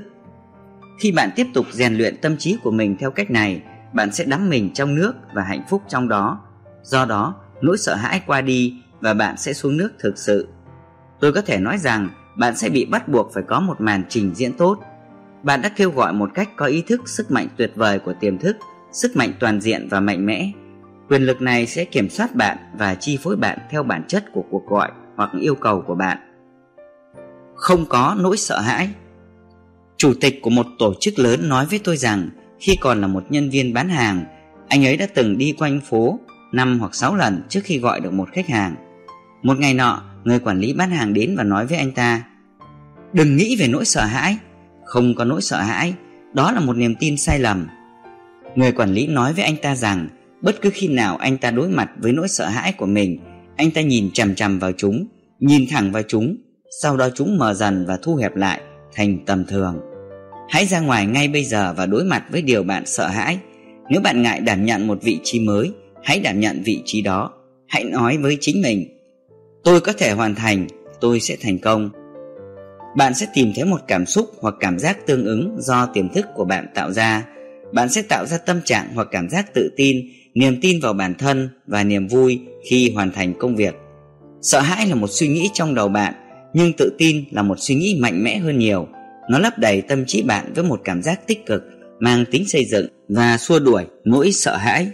Khi bạn tiếp tục rèn luyện tâm trí của mình theo cách này, bạn sẽ đắm mình trong nước và hạnh phúc trong đó. Do đó, nỗi sợ hãi qua đi và bạn sẽ xuống nước thực sự. Tôi có thể nói rằng bạn sẽ bị bắt buộc phải có một màn trình diễn tốt. Bạn đã kêu gọi một cách có ý thức sức mạnh tuyệt vời của tiềm thức, sức mạnh toàn diện và mạnh mẽ. Quyền lực này sẽ kiểm soát bạn và chi phối bạn theo bản chất của cuộc gọi hoặc yêu cầu của bạn. Không có nỗi sợ hãi. Chủ tịch của một tổ chức lớn nói với tôi rằng khi còn là một nhân viên bán hàng, anh ấy đã từng đi quanh phố 5 hoặc 6 lần trước khi gọi được một khách hàng. Một ngày nọ, người quản lý bán hàng đến và nói với anh ta: "Đừng nghĩ về nỗi sợ hãi, không có nỗi sợ hãi, đó là một niềm tin sai lầm." Người quản lý nói với anh ta rằng bất cứ khi nào anh ta đối mặt với nỗi sợ hãi của mình, anh ta nhìn chằm chằm vào chúng, nhìn thẳng vào chúng, sau đó chúng mờ dần và thu hẹp lại thành tầm thường. Hãy ra ngoài ngay bây giờ và đối mặt với điều bạn sợ hãi. Nếu bạn ngại đảm nhận một vị trí mới, hãy đảm nhận vị trí đó. Hãy nói với chính mình: "Tôi có thể hoàn thành, tôi sẽ thành công." Bạn sẽ tìm thấy một cảm xúc hoặc cảm giác tương ứng do tiềm thức của bạn tạo ra. Bạn sẽ tạo ra tâm trạng hoặc cảm giác tự tin, niềm tin vào bản thân và niềm vui khi hoàn thành công việc. Sợ hãi là một suy nghĩ trong đầu bạn, nhưng tự tin là một suy nghĩ mạnh mẽ hơn nhiều. Nó lấp đầy tâm trí bạn với một cảm giác tích cực, mang tính xây dựng và xua đuổi nỗi sợ hãi.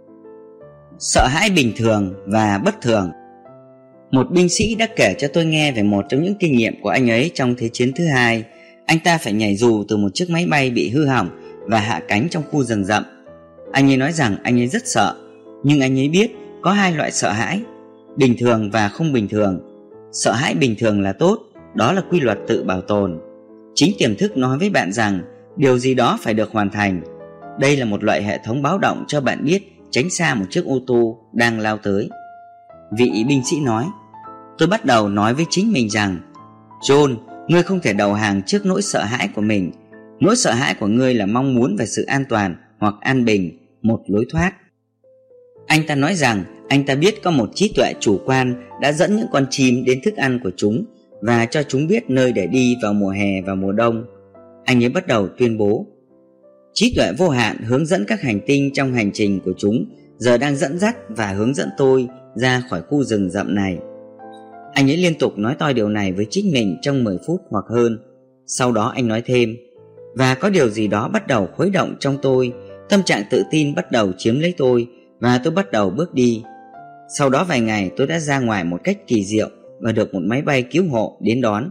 Sợ hãi bình thường và bất thường. Một binh sĩ đã kể cho tôi nghe về một trong những kinh nghiệm của anh ấy trong Thế chiến thứ hai. Anh ta phải nhảy dù từ một chiếc máy bay bị hư hỏng và hạ cánh trong khu rừng rậm. Anh ấy nói rằng anh ấy rất sợ, nhưng anh ấy biết có hai loại sợ hãi: bình thường và không bình thường. Sợ hãi bình thường là tốt, đó là quy luật tự bảo tồn. Chính tiềm thức nói với bạn rằng điều gì đó phải được hoàn thành. Đây là một loại hệ thống báo động cho bạn biết tránh xa một chiếc ô tô đang lao tới. Vị binh sĩ nói: "Tôi bắt đầu nói với chính mình rằng, John, ngươi không thể đầu hàng trước nỗi sợ hãi của mình. Nỗi sợ hãi của ngươi là mong muốn về sự an toàn hoặc an bình, một lối thoát." Anh ta nói rằng anh ta biết có một trí tuệ chủ quan đã dẫn những con chim đến thức ăn của chúng và cho chúng biết nơi để đi vào mùa hè và mùa đông. Anh ấy bắt đầu tuyên bố: "Trí tuệ vô hạn hướng dẫn các hành tinh trong hành trình của chúng giờ đang dẫn dắt và hướng dẫn tôi ra khỏi khu rừng rậm này." Anh ấy liên tục nói to điều này với chính mình trong 10 phút hoặc hơn. Sau đó anh nói thêm: "Và có điều gì đó bắt đầu khuấy động trong tôi, tâm trạng tự tin bắt đầu chiếm lấy tôi và tôi bắt đầu bước đi. Sau đó vài ngày tôi đã ra ngoài một cách kỳ diệu và được một máy bay cứu hộ đến đón."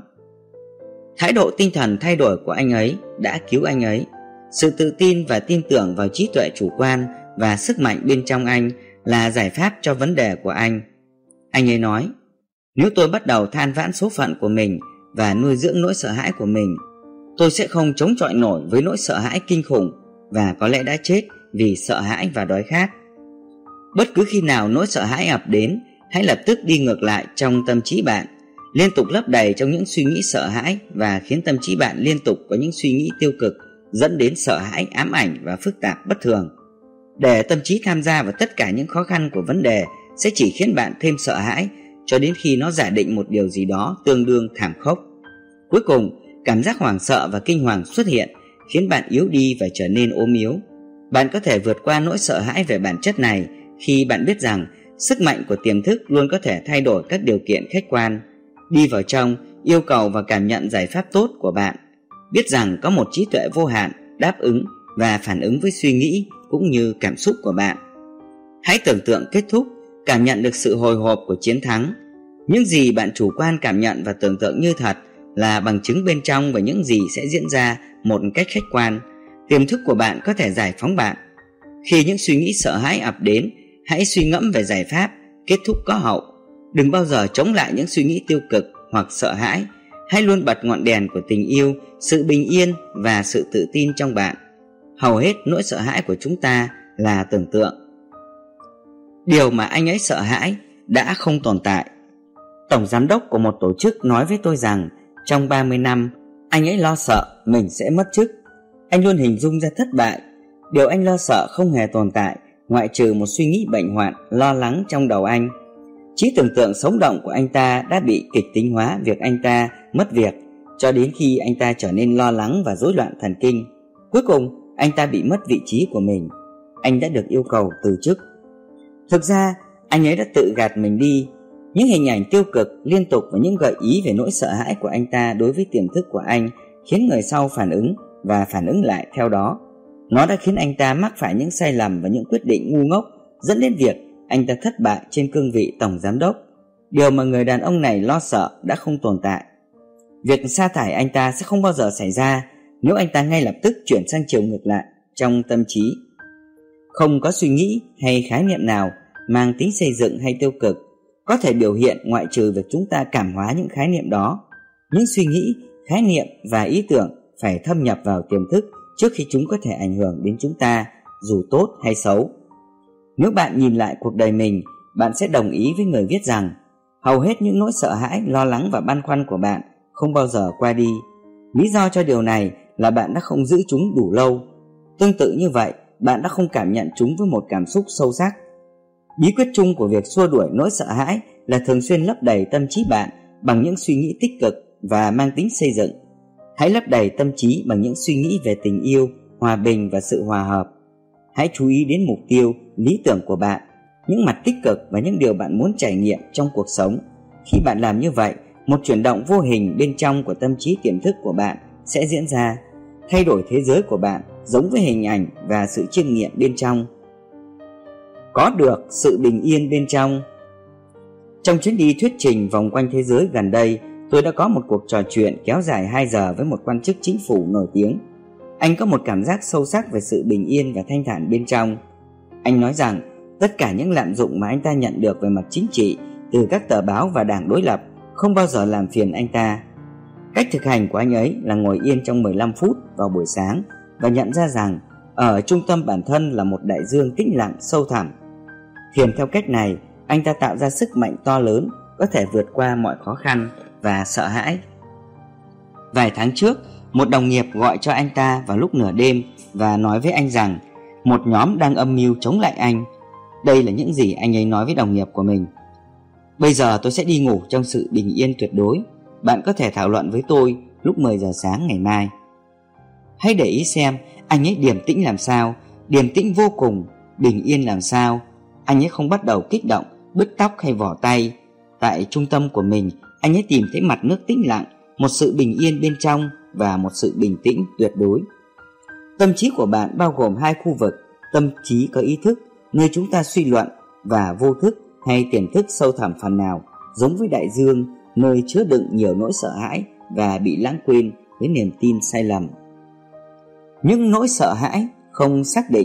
Thái độ tinh thần thay đổi của anh ấy đã cứu anh ấy. Sự tự tin và tin tưởng vào trí tuệ chủ quan và sức mạnh bên trong anh là giải pháp cho vấn đề của anh. Anh ấy nói: "Nếu tôi bắt đầu than vãn số phận của mình và nuôi dưỡng nỗi sợ hãi của mình, tôi sẽ không chống chọi nổi với nỗi sợ hãi kinh khủng và có lẽ đã chết vì sợ hãi và đói khát." Bất cứ khi nào nỗi sợ hãi ập đến, hãy lập tức đi ngược lại trong tâm trí bạn, liên tục lấp đầy trong những suy nghĩ sợ hãi và khiến tâm trí bạn liên tục có những suy nghĩ tiêu cực dẫn đến sợ hãi, ám ảnh và phức tạp bất thường. Để tâm trí tham gia vào tất cả những khó khăn của vấn đề sẽ chỉ khiến bạn thêm sợ hãi cho đến khi nó giả định một điều gì đó tương đương thảm khốc. Cuối cùng, cảm giác hoảng sợ và kinh hoàng xuất hiện, khiến bạn yếu đi và trở nên ốm yếu. Bạn có thể vượt qua nỗi sợ hãi về bản chất này khi bạn biết rằng sức mạnh của tiềm thức luôn có thể thay đổi các điều kiện khách quan. Đi vào trong, yêu cầu và cảm nhận giải pháp tốt của bạn. Biết rằng có một trí tuệ vô hạn đáp ứng và phản ứng với suy nghĩ cũng như cảm xúc của bạn. Hãy tưởng tượng kết thúc, cảm nhận được sự hồi hộp của chiến thắng. Những gì bạn chủ quan cảm nhận và tưởng tượng như thật là bằng chứng bên trong về những gì sẽ diễn ra một cách khách quan. Tiềm thức của bạn có thể giải phóng bạn. Khi những suy nghĩ sợ hãi ập đến, hãy suy ngẫm về giải pháp, kết thúc có hậu. Đừng bao giờ chống lại những suy nghĩ tiêu cực hoặc sợ hãi. Hãy luôn bật ngọn đèn của tình yêu, sự bình yên và sự tự tin trong bạn. Hầu hết nỗi sợ hãi của chúng ta là tưởng tượng. Điều mà anh ấy sợ hãi đã không tồn tại. Tổng giám đốc của một tổ chức nói với tôi rằng trong 30 năm, anh ấy lo sợ mình sẽ mất chức. Anh luôn hình dung ra thất bại. Điều anh lo sợ không hề tồn tại, ngoại trừ một suy nghĩ bệnh hoạn, lo lắng trong đầu anh. Trí tưởng tượng sống động của anh ta đã bị kịch tính hóa việc anh ta mất việc, cho đến khi anh ta trở nên lo lắng và rối loạn thần kinh. Cuối cùng, anh ta bị mất vị trí của mình. Anh đã được yêu cầu từ chức. Thực ra, anh ấy đã tự gạt mình đi. Những hình ảnh tiêu cực liên tục và những gợi ý về nỗi sợ hãi của anh ta đối với tiềm thức của anh khiến người sau phản ứng và phản ứng lại theo đó. Nó đã khiến anh ta mắc phải những sai lầm và những quyết định ngu ngốc, dẫn đến việc anh ta thất bại trên cương vị tổng giám đốc. Điều mà người đàn ông này lo sợ đã không tồn tại. Việc sa thải anh ta sẽ không bao giờ xảy ra nếu anh ta ngay lập tức chuyển sang chiều ngược lại trong tâm trí. Không có suy nghĩ hay khái niệm nào mang tính xây dựng hay tiêu cực có thể biểu hiện ngoại trừ việc chúng ta cảm hóa những khái niệm đó. Những suy nghĩ, khái niệm và ý tưởng phải thâm nhập vào tiềm thức trước khi chúng có thể ảnh hưởng đến chúng ta, dù tốt hay xấu. Nếu bạn nhìn lại cuộc đời mình, bạn sẽ đồng ý với người viết rằng hầu hết những nỗi sợ hãi, lo lắng và băn khoăn của bạn không bao giờ qua đi. Lý do cho điều này là bạn đã không giữ chúng đủ lâu. Tương tự như vậy, bạn đã không cảm nhận chúng với một cảm xúc sâu sắc. Bí quyết chung của việc xua đuổi nỗi sợ hãi là thường xuyên lấp đầy tâm trí bạn bằng những suy nghĩ tích cực và mang tính xây dựng. Hãy lấp đầy tâm trí bằng những suy nghĩ về tình yêu, hòa bình và sự hòa hợp. Hãy chú ý đến mục tiêu, lý tưởng của bạn, những mặt tích cực và những điều bạn muốn trải nghiệm trong cuộc sống. Khi bạn làm như vậy, một chuyển động vô hình bên trong của tâm trí tiềm thức của bạn sẽ diễn ra, thay đổi thế giới của bạn giống với hình ảnh và sự chiêm nghiệm bên trong. Có được sự bình yên bên trong. Trong chuyến đi thuyết trình vòng quanh thế giới gần đây, tôi đã có một cuộc trò chuyện kéo dài 2 giờ với một quan chức chính phủ nổi tiếng. Anh có một cảm giác sâu sắc về sự bình yên và thanh thản bên trong. Anh nói rằng tất cả những lạm dụng mà anh ta nhận được về mặt chính trị từ các tờ báo và đảng đối lập không bao giờ làm phiền anh ta. Cách thực hành của anh ấy là ngồi yên trong 15 phút vào buổi sáng và nhận ra rằng ở trung tâm bản thân là một đại dương tĩnh lặng sâu thẳm. Thiền theo cách này, anh ta tạo ra sức mạnh to lớn có thể vượt qua mọi khó khăn và sợ hãi. Vài tháng trước, một đồng nghiệp gọi cho anh ta vào lúc nửa đêm và nói với anh rằng một nhóm đang âm mưu chống lại anh. Đây là những gì anh ấy nói với đồng nghiệp của mình. Bây giờ tôi sẽ đi ngủ trong sự bình yên tuyệt đối. Bạn có thể thảo luận với tôi lúc 10 giờ sáng ngày mai. Hãy để ý xem anh ấy điềm tĩnh làm sao, điềm tĩnh vô cùng, bình yên làm sao. Anh ấy không bắt đầu kích động, bứt tóc hay vỏ tay. Tại trung tâm của mình, anh ấy tìm thấy mặt nước tĩnh lặng, một sự bình yên bên trong và một sự bình tĩnh tuyệt đối. Tâm trí của bạn bao gồm 2 khu vực: tâm trí có ý thức, nơi chúng ta suy luận, và vô thức hay tiềm thức sâu thẳm phần nào, giống với đại dương, nơi chứa đựng nhiều nỗi sợ hãi và bị lãng quên với niềm tin sai lầm. Những nỗi sợ hãi không xác định.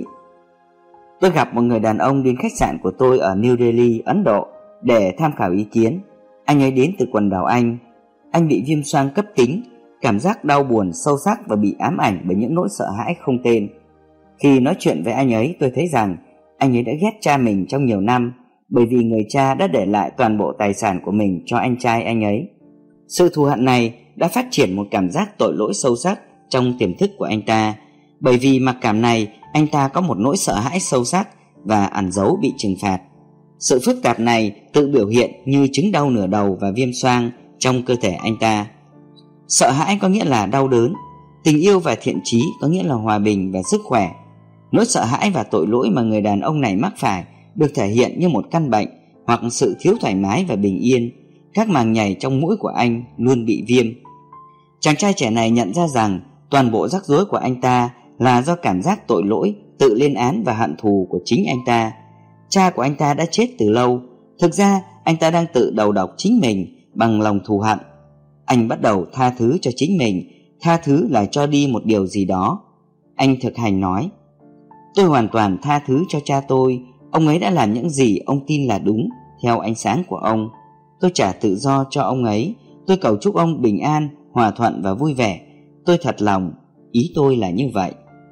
Tôi gặp một người đàn ông đến khách sạn của tôi ở New Delhi, Ấn Độ để tham khảo ý kiến. Anh ấy đến từ quần đảo Anh. Anh bị viêm xoang cấp tính, cảm giác đau buồn sâu sắc và bị ám ảnh bởi những nỗi sợ hãi không tên. Khi nói chuyện với anh ấy, tôi thấy rằng anh ấy đã ghét cha mình trong nhiều năm, bởi vì người cha đã để lại toàn bộ tài sản của mình cho anh trai anh ấy. Sự thù hận này đã phát triển một cảm giác tội lỗi sâu sắc trong tiềm thức của anh ta. Bởi vì mặc cảm này, anh ta có một nỗi sợ hãi sâu sắc và ẩn giấu bị trừng phạt. Sự phức tạp này tự biểu hiện như chứng đau nửa đầu và viêm xoang trong cơ thể anh ta. Sợ hãi có nghĩa là đau đớn, tình yêu và thiện chí có nghĩa là hòa bình và sức khỏe. Nỗi sợ hãi và tội lỗi mà người đàn ông này mắc phải được thể hiện như một căn bệnh hoặc sự thiếu thoải mái và bình yên. Các màng nhảy trong mũi của anh luôn bị viêm. Chàng trai trẻ này nhận ra rằng toàn bộ rắc rối của anh ta là do cảm giác tội lỗi, tự lên án và hận thù của chính anh ta. Cha của anh ta đã chết từ lâu. Thực ra anh ta đang tự đầu độc chính mình bằng lòng thù hận. Anh bắt đầu tha thứ cho chính mình. Tha thứ là cho đi một điều gì đó. Anh thực hành nói: tôi hoàn toàn tha thứ cho cha tôi. Ông ấy đã làm những gì ông tin là đúng theo ánh sáng của ông. Tôi trả tự do cho ông ấy. Tôi cầu chúc ông bình an, hòa thuận và vui vẻ. Tôi thật lòng, ý tôi là như vậy.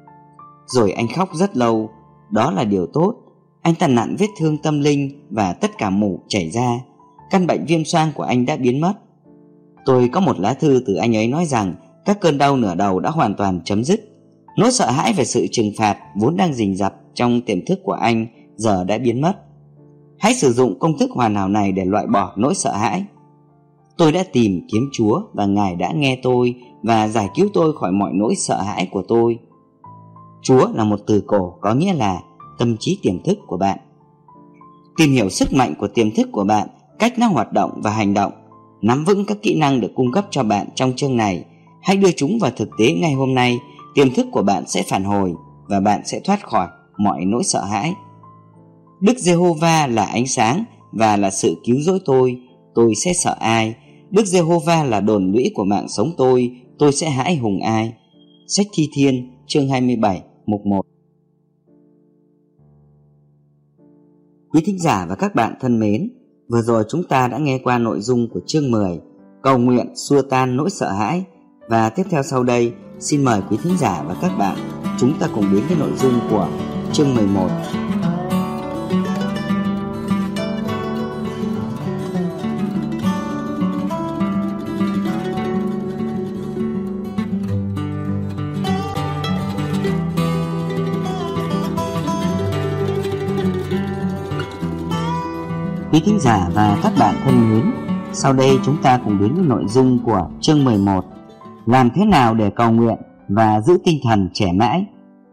Rồi anh khóc rất lâu. Đó là điều tốt. Anh ta nặn vết thương tâm linh và tất cả mủ chảy ra. Căn bệnh viêm xoang của anh đã biến mất. Tôi có một lá thư từ anh ấy nói rằng các cơn đau nửa đầu đã hoàn toàn chấm dứt. Nỗi sợ hãi về sự trừng phạt vốn đang rình rập trong tiềm thức của anh giờ đã biến mất. Hãy sử dụng công thức hoàn hảo này để loại bỏ nỗi sợ hãi. Tôi đã tìm kiếm Chúa và Ngài đã nghe tôi và giải cứu tôi khỏi mọi nỗi sợ hãi của tôi. Chúa là một từ cổ có nghĩa là tâm trí tiềm thức của bạn. Tìm hiểu sức mạnh của tiềm thức của bạn, cách nó hoạt động và hành động. Nắm vững các kỹ năng được cung cấp cho bạn trong chương này. Hãy đưa chúng vào thực tế ngay hôm nay. Tiềm thức của bạn sẽ phản hồi và bạn sẽ thoát khỏi mọi nỗi sợ hãi. Đức Giê-hô-va là ánh sáng và là sự cứu rỗi tôi sẽ sợ ai? Đức Giê-hô-va là đồn lũy của mạng sống tôi sẽ hãi hùng ai? Sách Thi Thiên chương 27 mục 1. Quý thính giả và các bạn thân mến, vừa rồi chúng ta đã nghe qua nội dung của chương 10, cầu nguyện xua tan nỗi sợ hãi. Và tiếp theo sau đây, xin mời quý thính giả và các bạn chúng ta cùng đến với nội dung của chương 11. Quý thính giả và các bạn thân mến, sau đây chúng ta cùng đến với nội dung của chương 11, làm thế nào để cầu nguyện và giữ tinh thần trẻ mãi.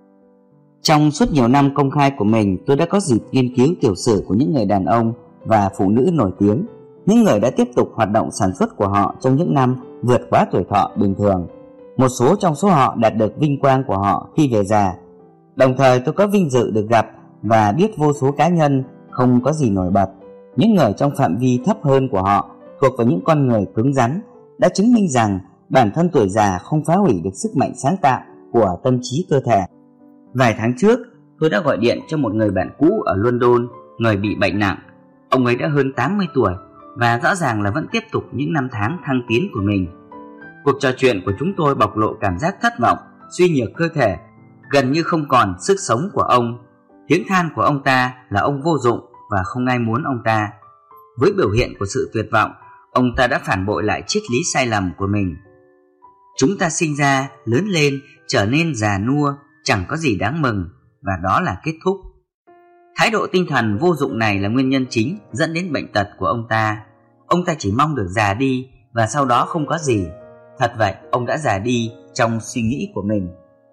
Trong suốt nhiều năm công khai của mình, tôi đã có dịp nghiên cứu tiểu sử của những người đàn ông và phụ nữ nổi tiếng, những người đã tiếp tục hoạt động sản xuất của họ trong những năm vượt quá tuổi thọ bình thường. Một số trong số họ đạt được vinh quang của họ khi về già. Đồng thời tôi có vinh dự được gặp và biết vô số cá nhân không có gì nổi bật, những người trong phạm vi thấp hơn của họ thuộc vào những con người cứng rắn, đã chứng minh rằng bản thân tuổi già không phá hủy được sức mạnh sáng tạo của tâm trí cơ thể. Vài tháng trước, tôi đã gọi điện cho một người bạn cũ ở London, người bị bệnh nặng. Ông ấy đã hơn 80 tuổi và rõ ràng là vẫn tiếp tục những năm tháng thăng tiến của mình. Cuộc trò chuyện của chúng tôi bộc lộ cảm giác thất vọng, suy nhược cơ thể, gần như không còn sức sống của ông. Tiếng than của ông ta là ông vô dụng và không ai muốn ông ta. Với biểu hiện của sự tuyệt vọng, ông ta đã phản bội lại triết lý sai lầm của mình. Chúng ta sinh ra, lớn lên, trở nên già nua, chẳng có gì đáng mừng, và đó là kết thúc. Thái độ tinh thần vô dụng này là nguyên nhân chính dẫn đến bệnh tật của ông ta. Ông ta chỉ mong được già đi và sau đó không có gì. Thật vậy, ông đã già đi trong suy nghĩ của mình.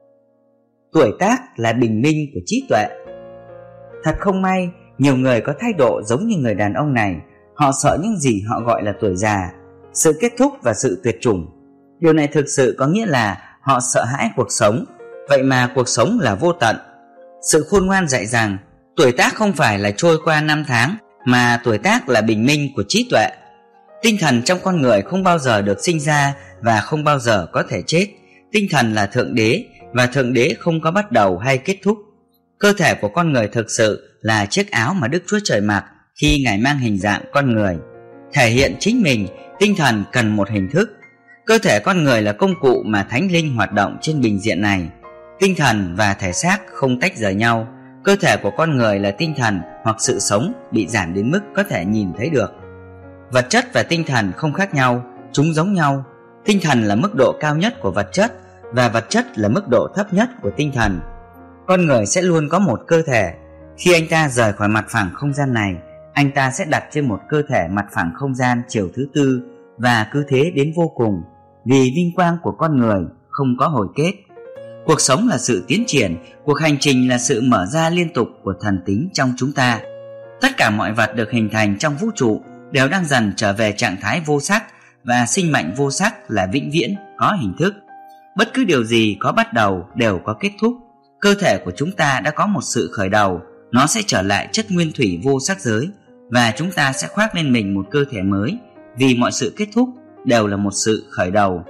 Tuổi tác là bình minh của trí tuệ. Thật không may, nhiều người có thái độ giống như người đàn ông này. Họ sợ những gì họ gọi là tuổi già, sự kết thúc và sự tuyệt chủng. Điều này thực sự có nghĩa là họ sợ hãi cuộc sống. Vậy mà cuộc sống là vô tận. Sự khôn ngoan dạy rằng tuổi tác không phải là trôi qua năm tháng, mà tuổi tác là bình minh của trí tuệ. Tinh thần trong con người không bao giờ được sinh ra và không bao giờ có thể chết. Tinh thần là thượng đế và thượng đế không có bắt đầu hay kết thúc. Cơ thể của con người thực sự là chiếc áo mà Đức Chúa Trời mặc khi Ngài mang hình dạng con người. Thể hiện chính mình, tinh thần cần một hình thức. Cơ thể con người là công cụ mà Thánh Linh hoạt động trên bình diện này. Tinh thần và thể xác không tách rời nhau. Cơ thể của con người là tinh thần hoặc sự sống bị giảm đến mức có thể nhìn thấy được. Vật chất và tinh thần không khác nhau, chúng giống nhau. Tinh thần là mức độ cao nhất của vật chất và vật chất là mức độ thấp nhất của tinh thần. Con người sẽ luôn có một cơ thể. Khi anh ta rời khỏi mặt phẳng không gian này, anh ta sẽ đặt trên một cơ thể mặt phẳng không gian chiều thứ tư, và cứ thế đến vô cùng, vì vinh quang của con người không có hồi kết. Cuộc sống là sự tiến triển, cuộc hành trình là sự mở ra liên tục của thần tính trong chúng ta. Tất cả mọi vật được hình thành trong vũ trụ đều đang dần trở về trạng thái vô sắc, và sinh mệnh vô sắc là vĩnh viễn, có hình thức. Bất cứ điều gì có bắt đầu đều có kết thúc. Cơ thể của chúng ta đã có một sự khởi đầu, nó sẽ trở lại chất nguyên thủy vô sắc giới, và chúng ta sẽ khoác lên mình một cơ thể mới, vì mọi sự kết thúc đều là một sự khởi đầu.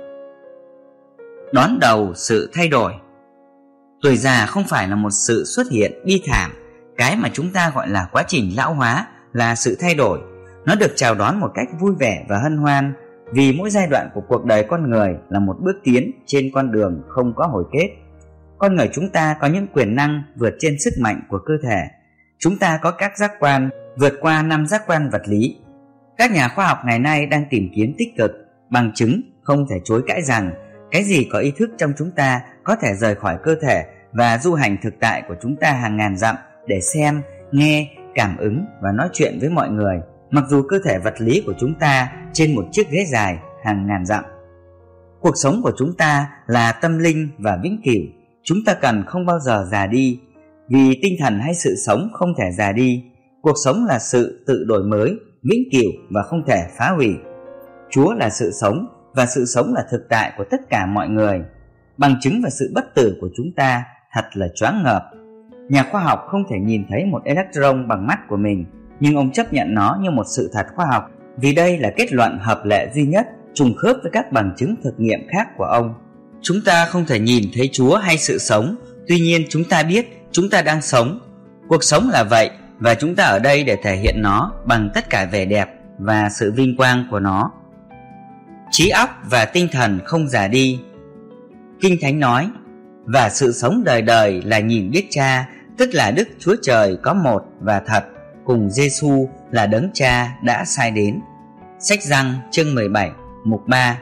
Đón đầu sự thay đổi. Tuổi già không phải là một sự xuất hiện bi thảm. Cái mà chúng ta gọi là quá trình lão hóa là sự thay đổi. Nó được chào đón một cách vui vẻ và hân hoan, vì mỗi giai đoạn của cuộc đời con người là một bước tiến trên con đường không có hồi kết. Con người chúng ta có những quyền năng vượt trên sức mạnh của cơ thể. Chúng ta có các giác quan vượt qua 5 giác quan vật lý. Các nhà khoa học ngày nay đang tìm kiếm tích cực bằng chứng không thể chối cãi rằng cái gì có ý thức trong chúng ta có thể rời khỏi cơ thể và du hành thực tại của chúng ta hàng ngàn dặm để xem, nghe, cảm ứng và nói chuyện với mọi người, mặc dù cơ thể vật lý của chúng ta trên một chiếc ghế dài hàng ngàn dặm. Cuộc sống của chúng ta là tâm linh và vĩnh cửu. Chúng ta cần không bao giờ già đi, vì tinh thần hay sự sống không thể già đi. Cuộc sống là sự tự đổi mới, vĩnh cửu và không thể phá hủy. Chúa là sự sống, và sự sống là thực tại của tất cả mọi người. Bằng chứng và sự bất tử của chúng ta thật là choáng ngợp. Nhà khoa học không thể nhìn thấy một electron bằng mắt của mình, nhưng ông chấp nhận nó như một sự thật khoa học, vì đây là kết luận hợp lệ duy nhất trùng khớp với các bằng chứng thực nghiệm khác của ông. Chúng ta không thể nhìn thấy Chúa hay sự sống, tuy nhiên chúng ta biết chúng ta đang sống. Cuộc sống là vậy, và chúng ta ở đây để thể hiện nó bằng tất cả vẻ đẹp và sự vinh quang của nó. Trí óc và tinh thần không già đi. Kinh Thánh nói, và sự sống đời đời là nhìn biết Cha, tức là Đức Chúa Trời có một và thật, cùng Giêsu là Đấng Cha đã sai đến. Sách Giăng chương 17 mục 3.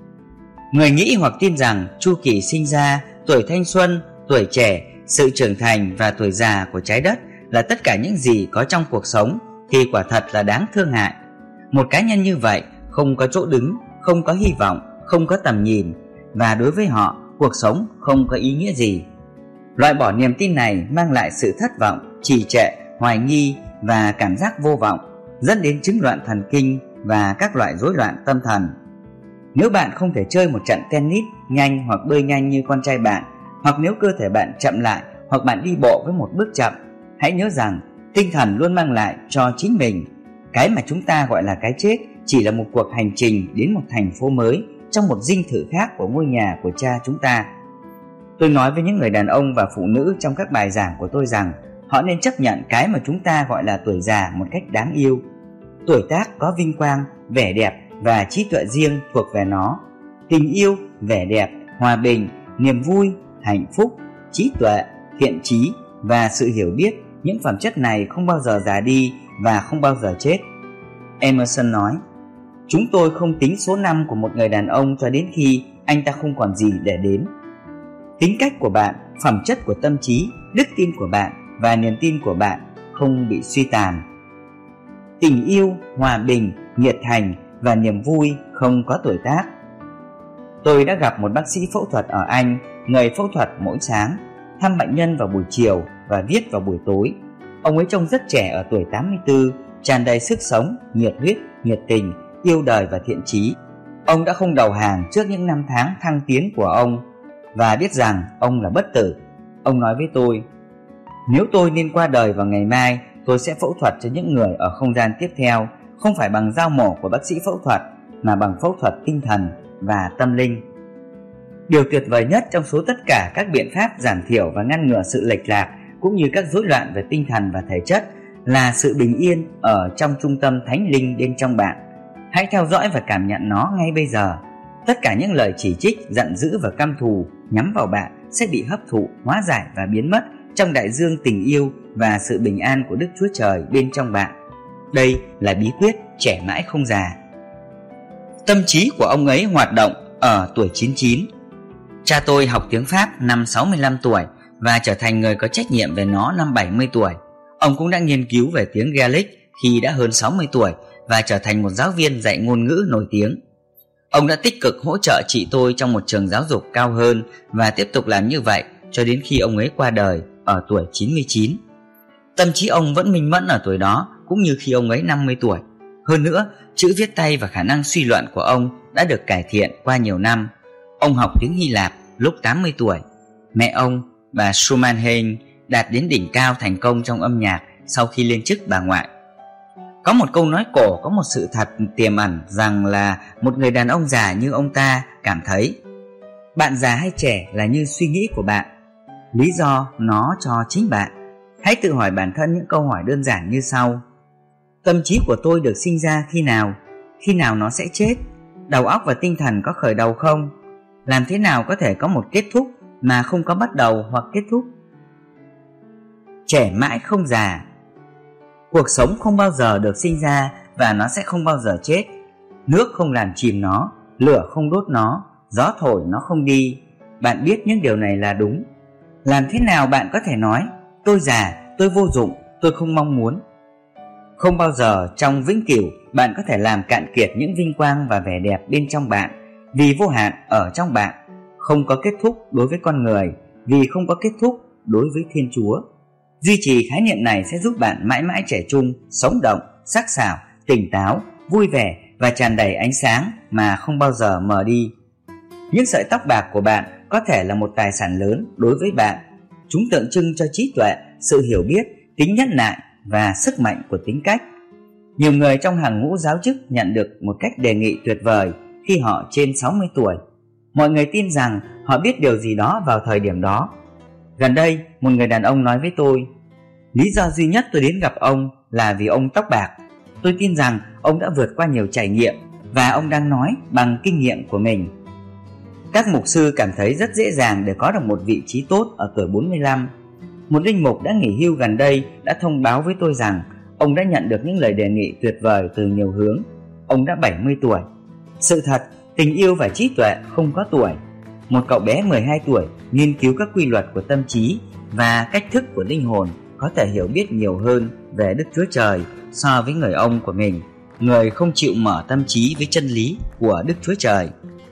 Người nghĩ hoặc tin rằng chu kỳ sinh ra, tuổi thanh xuân, tuổi trẻ, sự trưởng thành và tuổi già của trái đất là tất cả những gì có trong cuộc sống thì quả thật là đáng thương hại. Một cá nhân như vậy không có chỗ đứng, không có hy vọng, không có tầm nhìn, và đối với họ cuộc sống không có ý nghĩa gì. Loại bỏ niềm tin này mang lại sự thất vọng, trì trệ, hoài nghi và cảm giác vô vọng, dẫn đến chứng loạn thần kinh và các loại rối loạn tâm thần. Nếu bạn không thể chơi một trận tennis nhanh hoặc bơi nhanh như con trai bạn, hoặc nếu cơ thể bạn chậm lại, hoặc bạn đi bộ với một bước chậm, hãy nhớ rằng tinh thần luôn mang lại cho chính mình cái mà chúng ta gọi là cái chết, chỉ là một cuộc hành trình đến một thành phố mới trong một dinh thự khác của ngôi nhà của Cha chúng ta. Tôi nói với những người đàn ông và phụ nữ trong các bài giảng của tôi rằng họ nên chấp nhận cái mà chúng ta gọi là tuổi già một cách đáng yêu. Tuổi tác có vinh quang, vẻ đẹp và trí tuệ riêng thuộc về nó. Tình yêu, vẻ đẹp, hòa bình, niềm vui, hạnh phúc, trí tuệ, thiện chí và sự hiểu biết, những phẩm chất này không bao giờ già đi và không bao giờ chết. Emerson nói, chúng tôi không tính số năm của một người đàn ông cho đến khi anh ta không còn gì để đếm. Tính cách của bạn, phẩm chất của tâm trí, đức tin của bạn và niềm tin của bạn không bị suy tàn. Tình yêu, hòa bình, nhiệt thành và niềm vui không có tuổi tác. Tôi đã gặp một bác sĩ phẫu thuật ở Anh, người phẫu thuật mỗi sáng, thăm bệnh nhân vào buổi chiều và viết vào buổi tối. Ông ấy trông rất trẻ ở tuổi 84, tràn đầy sức sống, nhiệt huyết, nhiệt tình, yêu đời và thiện chí. Ông đã không đầu hàng trước những năm tháng thăng tiến của ông và biết rằng ông là bất tử. Ông nói với tôi, nếu tôi nên qua đời vào ngày mai, tôi sẽ phẫu thuật cho những người ở không gian tiếp theo, không phải bằng dao mổ của bác sĩ phẫu thuật, mà bằng phẫu thuật tinh thần và tâm linh. Điều tuyệt vời nhất trong số tất cả các biện pháp giảm thiểu và ngăn ngừa sự lệch lạc cũng như các rối loạn về tinh thần và thể chất là sự bình yên ở trong trung tâm thánh linh bên trong bạn. Hãy theo dõi và cảm nhận nó ngay bây giờ. Tất cả những lời chỉ trích, giận dữ và căm thù nhắm vào bạn sẽ bị hấp thụ, hóa giải và biến mất trong đại dương tình yêu và sự bình an của Đức Chúa Trời bên trong bạn. Đây là bí quyết trẻ mãi không già. Tâm trí của ông ấy hoạt động ở tuổi 99. Cha tôi học tiếng Pháp năm 65 tuổi và trở thành người có trách nhiệm về nó năm 70 tuổi. Ông cũng đã nghiên cứu về tiếng Gaelic khi đã hơn 60 tuổi và trở thành một giáo viên dạy ngôn ngữ nổi tiếng. Ông đã tích cực hỗ trợ chị tôi trong một trường giáo dục cao hơn và tiếp tục làm như vậy cho đến khi ông ấy qua đời ở tuổi 99. Tâm trí ông vẫn minh mẫn ở tuổi đó cũng như khi ông ấy 50 tuổi. Hơn nữa, chữ viết tay và khả năng suy luận của ông đã được cải thiện qua nhiều năm. Ông học tiếng Hy Lạp lúc 80 tuổi. Mẹ ông, bà Schumann đạt đến đỉnh cao thành công trong âm nhạc sau khi lên chức bà ngoại. Có một câu nói cổ có một sự thật tiềm ẩn rằng là một người đàn ông già như ông ta cảm thấy bạn già hay trẻ là như suy nghĩ của bạn. Lý do nó cho chính bạn. Hãy tự hỏi bản thân những câu hỏi đơn giản như sau. Tâm trí của tôi được sinh ra khi nào? Khi nào nó sẽ chết? Đầu óc và tinh thần có khởi đầu không? Làm thế nào có thể có một kết thúc mà không có bắt đầu hoặc kết thúc? Trẻ mãi không già. Cuộc sống không bao giờ được sinh ra và nó sẽ không bao giờ chết. Nước không làm chìm nó, lửa không đốt nó, gió thổi nó không đi. Bạn biết những điều này là đúng. Làm thế nào bạn có thể nói tôi già, tôi vô dụng, tôi không mong muốn? Không bao giờ trong vĩnh cửu bạn có thể làm cạn kiệt những vinh quang và vẻ đẹp bên trong bạn, vì vô hạn ở trong bạn. Không có kết thúc đối với con người, vì không có kết thúc đối với Thiên Chúa. Duy trì khái niệm này sẽ giúp bạn mãi mãi trẻ trung, sống động, sắc sảo, tỉnh táo, vui vẻ và tràn đầy ánh sáng mà không bao giờ mờ đi. Những sợi tóc bạc của bạn có thể là một tài sản lớn đối với bạn. Chúng tượng trưng cho trí tuệ, sự hiểu biết, tính nhẫn nại và sức mạnh của tính cách. Nhiều người trong hàng ngũ giáo chức nhận được một cách đề nghị tuyệt vời khi họ trên 60 tuổi. Mọi người tin rằng họ biết điều gì đó vào thời điểm đó. Gần đây, một người đàn ông nói với tôi, lý do duy nhất tôi đến gặp ông là vì ông tóc bạc. Tôi tin rằng ông đã vượt qua nhiều trải nghiệm và ông đang nói bằng kinh nghiệm của mình. Các mục sư cảm thấy rất dễ dàng để có được một vị trí tốt ở tuổi 45. Một linh mục đã nghỉ hưu gần đây đã thông báo với tôi rằng ông đã nhận được những lời đề nghị tuyệt vời từ nhiều hướng. Ông đã 70 tuổi. Sự thật, tình yêu và trí tuệ không có tuổi. Một cậu bé 12 tuổi nghiên cứu các quy luật của tâm trí và cách thức của linh hồn có thể hiểu biết nhiều hơn về Đức Chúa Trời so với người ông của mình, người không chịu mở tâm trí với chân lý của Đức Chúa Trời.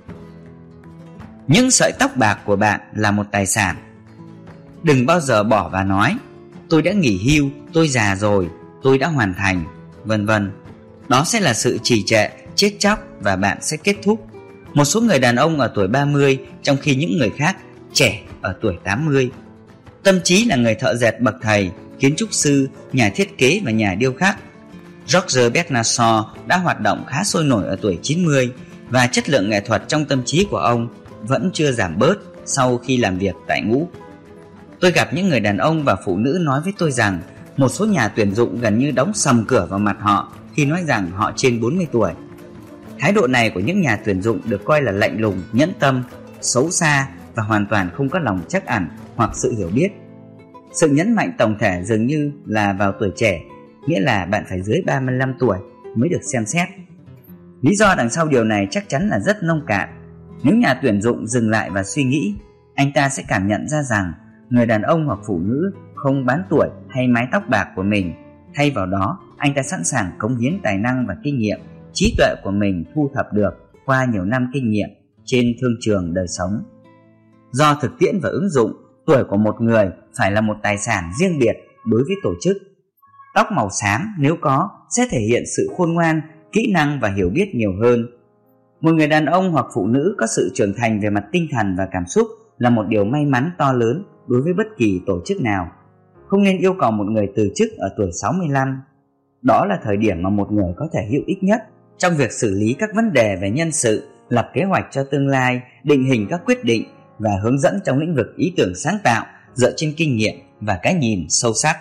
Những sợi tóc bạc của bạn là một tài sản. Đừng bao giờ bỏ và nói, tôi đã nghỉ hưu, tôi già rồi, tôi đã hoàn thành, vân vân. Đó sẽ là sự trì trệ, chết chóc và bạn sẽ kết thúc. Một số người đàn ông ở tuổi 30 trong khi những người khác trẻ ở tuổi 80. Tâm trí là người thợ dệt bậc thầy, kiến trúc sư, nhà thiết kế và nhà điêu khắc. George Bernard Shaw đã hoạt động khá sôi nổi ở tuổi 90 và chất lượng nghệ thuật trong tâm trí của ông vẫn chưa giảm bớt sau khi làm việc tại ngũ. Tôi gặp những người đàn ông và phụ nữ nói với tôi rằng một số nhà tuyển dụng gần như đóng sầm cửa vào mặt họ khi nói rằng họ trên 40 tuổi. Thái độ này của những nhà tuyển dụng được coi là lạnh lùng, nhẫn tâm, xấu xa và hoàn toàn không có lòng trắc ẩn hoặc sự hiểu biết. Sự nhấn mạnh tổng thể dường như là vào tuổi trẻ, nghĩa là bạn phải dưới 35 tuổi mới được xem xét. Lý do đằng sau điều này chắc chắn là rất nông cạn. Nếu nhà tuyển dụng dừng lại và suy nghĩ, anh ta sẽ cảm nhận ra rằng người đàn ông hoặc phụ nữ không bán tuổi hay mái tóc bạc của mình. Thay vào đó, anh ta sẵn sàng cống hiến tài năng và kinh nghiệm, trí tuệ của mình thu thập được qua nhiều năm kinh nghiệm trên thương trường đời sống. Do thực tiễn và ứng dụng, tuổi của một người phải là một tài sản riêng biệt đối với tổ chức. Tóc màu xám nếu có sẽ thể hiện sự khôn ngoan, kỹ năng và hiểu biết nhiều hơn. Một người đàn ông hoặc phụ nữ có sự trưởng thành về mặt tinh thần và cảm xúc là một điều may mắn to lớn đối với bất kỳ tổ chức nào. Không nên yêu cầu một người từ chức ở tuổi 65. Đó là thời điểm mà một người có thể hữu ích nhất trong việc xử lý các vấn đề về nhân sự, lập kế hoạch cho tương lai, định hình các quyết định và hướng dẫn trong lĩnh vực ý tưởng sáng tạo dựa trên kinh nghiệm và cái nhìn sâu sắc.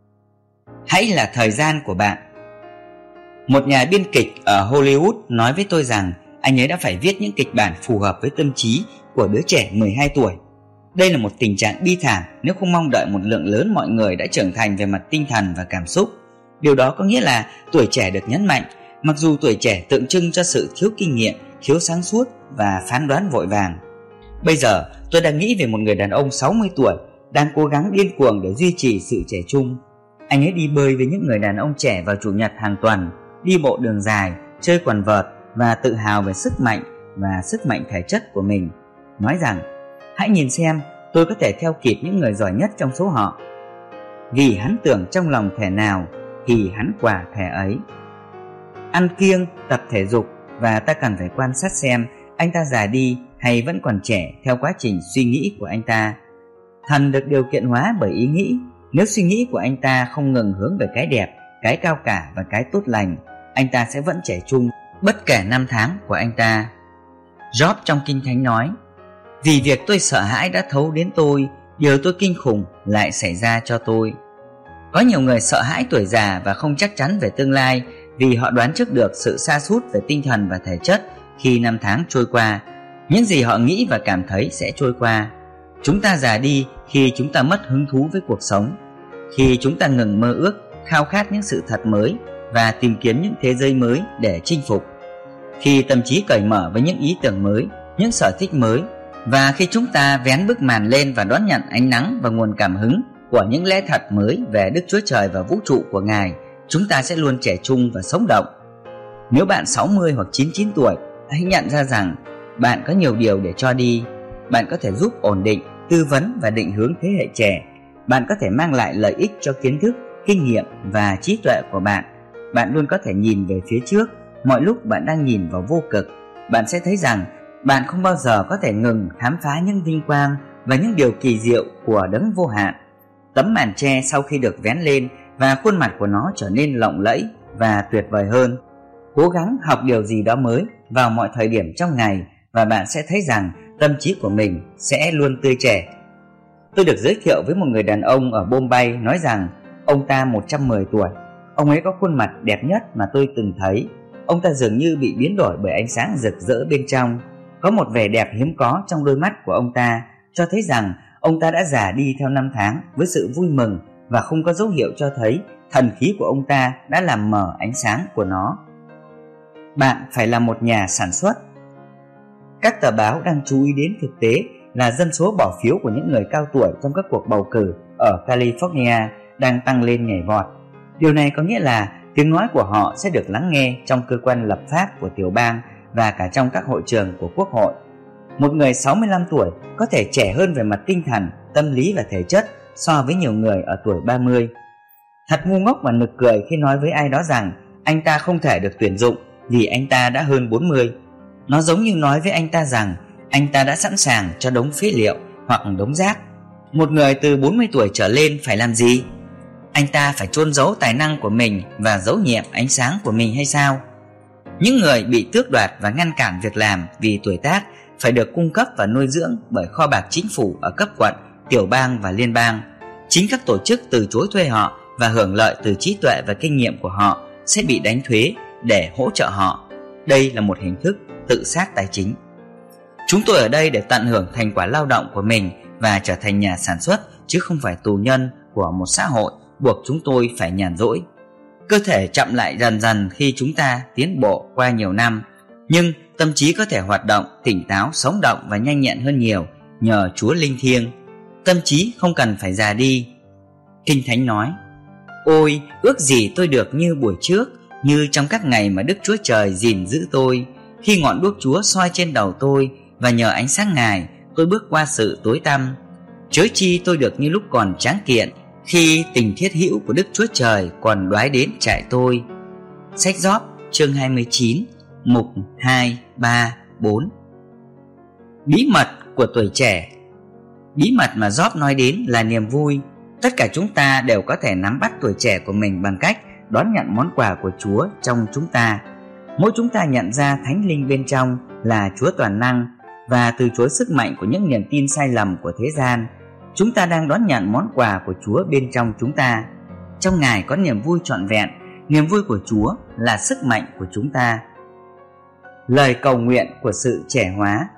Hãy là thời gian của bạn. Một nhà biên kịch ở Hollywood nói với tôi rằng anh ấy đã phải viết những kịch bản phù hợp với tâm trí của đứa trẻ 12 tuổi. Đây là một tình trạng bi thảm nếu không mong đợi một lượng lớn mọi người đã trưởng thành về mặt tinh thần và cảm xúc. Điều đó có nghĩa là tuổi trẻ được nhấn mạnh, mặc dù tuổi trẻ tượng trưng cho sự thiếu kinh nghiệm, thiếu sáng suốt và phán đoán vội vàng. Bây giờ tôi đang nghĩ về một người đàn ông 60 tuổi đang cố gắng điên cuồng để duy trì sự trẻ trung. Anh ấy đi bơi với những người đàn ông trẻ vào chủ nhật hàng tuần, đi bộ đường dài, chơi quần vợt và tự hào về sức mạnh và sức mạnh thể chất của mình. Nói rằng, hãy nhìn xem, tôi có thể theo kịp những người giỏi nhất trong số họ. Vì hắn tưởng trong lòng thể nào thì hắn quả thể ấy. Ăn kiêng, tập thể dục và ta cần phải quan sát xem anh ta già đi hay vẫn còn trẻ theo quá trình suy nghĩ của anh ta. Thần được điều kiện hóa bởi ý nghĩ. Nếu suy nghĩ của anh ta không ngừng hướng về cái đẹp, cái cao cả và cái tốt lành, anh ta sẽ vẫn trẻ trung bất kể năm tháng của anh ta. Job trong Kinh Thánh nói, vì việc tôi sợ hãi đã thấu đến tôi, điều tôi kinh khủng lại xảy ra cho tôi. Có nhiều người sợ hãi tuổi già và không chắc chắn về tương lai vì họ đoán trước được sự sa sút về tinh thần và thể chất khi năm tháng trôi qua. Những gì họ nghĩ và cảm thấy sẽ trôi qua. Chúng ta già đi khi chúng ta mất hứng thú với cuộc sống, khi chúng ta ngừng mơ ước, khao khát những sự thật mới và tìm kiếm những thế giới mới để chinh phục. Khi tâm trí cởi mở với những ý tưởng mới, những sở thích mới, và khi chúng ta vén bức màn lên và đón nhận ánh nắng và nguồn cảm hứng của những lẽ thật mới về Đức Chúa Trời và vũ trụ của Ngài, chúng ta sẽ luôn trẻ trung và sống động. Nếu bạn 60 hoặc 99 tuổi, hãy nhận ra rằng bạn có nhiều điều để cho đi. Bạn có thể giúp ổn định, tư vấn và định hướng thế hệ trẻ. Bạn có thể mang lại lợi ích cho kiến thức, kinh nghiệm và trí tuệ của bạn. Bạn luôn có thể nhìn về phía trước. Mọi lúc bạn đang nhìn vào vô cực, bạn sẽ thấy rằng bạn không bao giờ có thể ngừng khám phá những vinh quang và những điều kỳ diệu của đấng vô hạn. Tấm màn tre sau khi được vén lên và khuôn mặt của nó trở nên lộng lẫy và tuyệt vời hơn. Cố gắng học điều gì đó mới vào mọi thời điểm trong ngày và bạn sẽ thấy rằng tâm trí của mình sẽ luôn tươi trẻ. Tôi được giới thiệu với một người đàn ông ở Bombay nói rằng ông ta 110 tuổi. Ông ấy có khuôn mặt đẹp nhất mà tôi từng thấy. Ông ta dường như bị biến đổi bởi ánh sáng rực rỡ bên trong. Có một vẻ đẹp hiếm có trong đôi mắt của ông ta, cho thấy rằng ông ta đã già đi theo năm tháng với sự vui mừng và không có dấu hiệu cho thấy thần khí của ông ta đã làm mờ ánh sáng của nó. Bạn phải là một nhà sản xuất. Các tờ báo đang chú ý đến thực tế là dân số bỏ phiếu của những người cao tuổi trong các cuộc bầu cử ở California đang tăng lên nhảy vọt. Điều này có nghĩa là tiếng nói của họ sẽ được lắng nghe trong cơ quan lập pháp của tiểu bang và cả trong các hội trường của quốc hội. Một người 65 tuổi có thể trẻ hơn về mặt tinh thần, tâm lý và thể chất so với nhiều người ở tuổi 30. Thật ngu ngốc và nực cười khi nói với ai đó rằng anh ta không thể được tuyển dụng vì anh ta đã hơn 40. Nó giống như nói với anh ta rằng anh ta đã sẵn sàng cho đống phế liệu hoặc đống rác. Một người từ 40 tuổi trở lên phải làm gì? Anh ta phải chôn giấu tài năng của mình và giấu nhiệm ánh sáng của mình hay sao? Những người bị tước đoạt và ngăn cản việc làm vì tuổi tác phải được cung cấp và nuôi dưỡng bởi kho bạc chính phủ ở cấp quận, tiểu bang và liên bang. Chính các tổ chức từ chối thuê họ và hưởng lợi từ trí tuệ và kinh nghiệm của họ sẽ bị đánh thuế để hỗ trợ họ. Đây là một hình thức tự sát tài chính. Chúng tôi ở đây để tận hưởng thành quả lao động của mình và trở thành nhà sản xuất, chứ không phải tù nhân của một xã hội buộc chúng tôi phải nhàn rỗi. Cơ thể chậm lại dần dần khi chúng ta tiến bộ qua nhiều năm, nhưng tâm trí có thể hoạt động, tỉnh táo, sống động và nhanh nhẹn hơn nhiều nhờ Chúa linh thiêng. Tâm trí không cần phải già đi. Kinh Thánh nói: Ôi, ước gì tôi được như buổi trước, như trong các ngày mà Đức Chúa Trời gìn giữ tôi, khi ngọn đuốc Chúa soi trên đầu tôi và nhờ ánh sáng Ngài tôi bước qua sự tối tăm. Chớ chi tôi được như lúc còn tráng kiện, khi tình thiết hữu của Đức Chúa Trời còn đoái đến trại tôi. Sách Gióp chương 29 mục 2, 3, 4. Bí mật của tuổi trẻ. Bí mật mà Gióp nói đến là niềm vui. Tất cả chúng ta đều có thể nắm bắt tuổi trẻ của mình bằng cách đón nhận món quà của Chúa trong chúng ta. Mỗi chúng ta nhận ra Thánh Linh bên trong là Chúa toàn năng và từ chối sức mạnh của những niềm tin sai lầm của thế gian. Chúng ta đang đón nhận món quà của Chúa bên trong chúng ta. Trong Ngài có niềm vui trọn vẹn. Niềm vui của Chúa là sức mạnh của chúng ta. Lời cầu nguyện của sự trẻ hóa.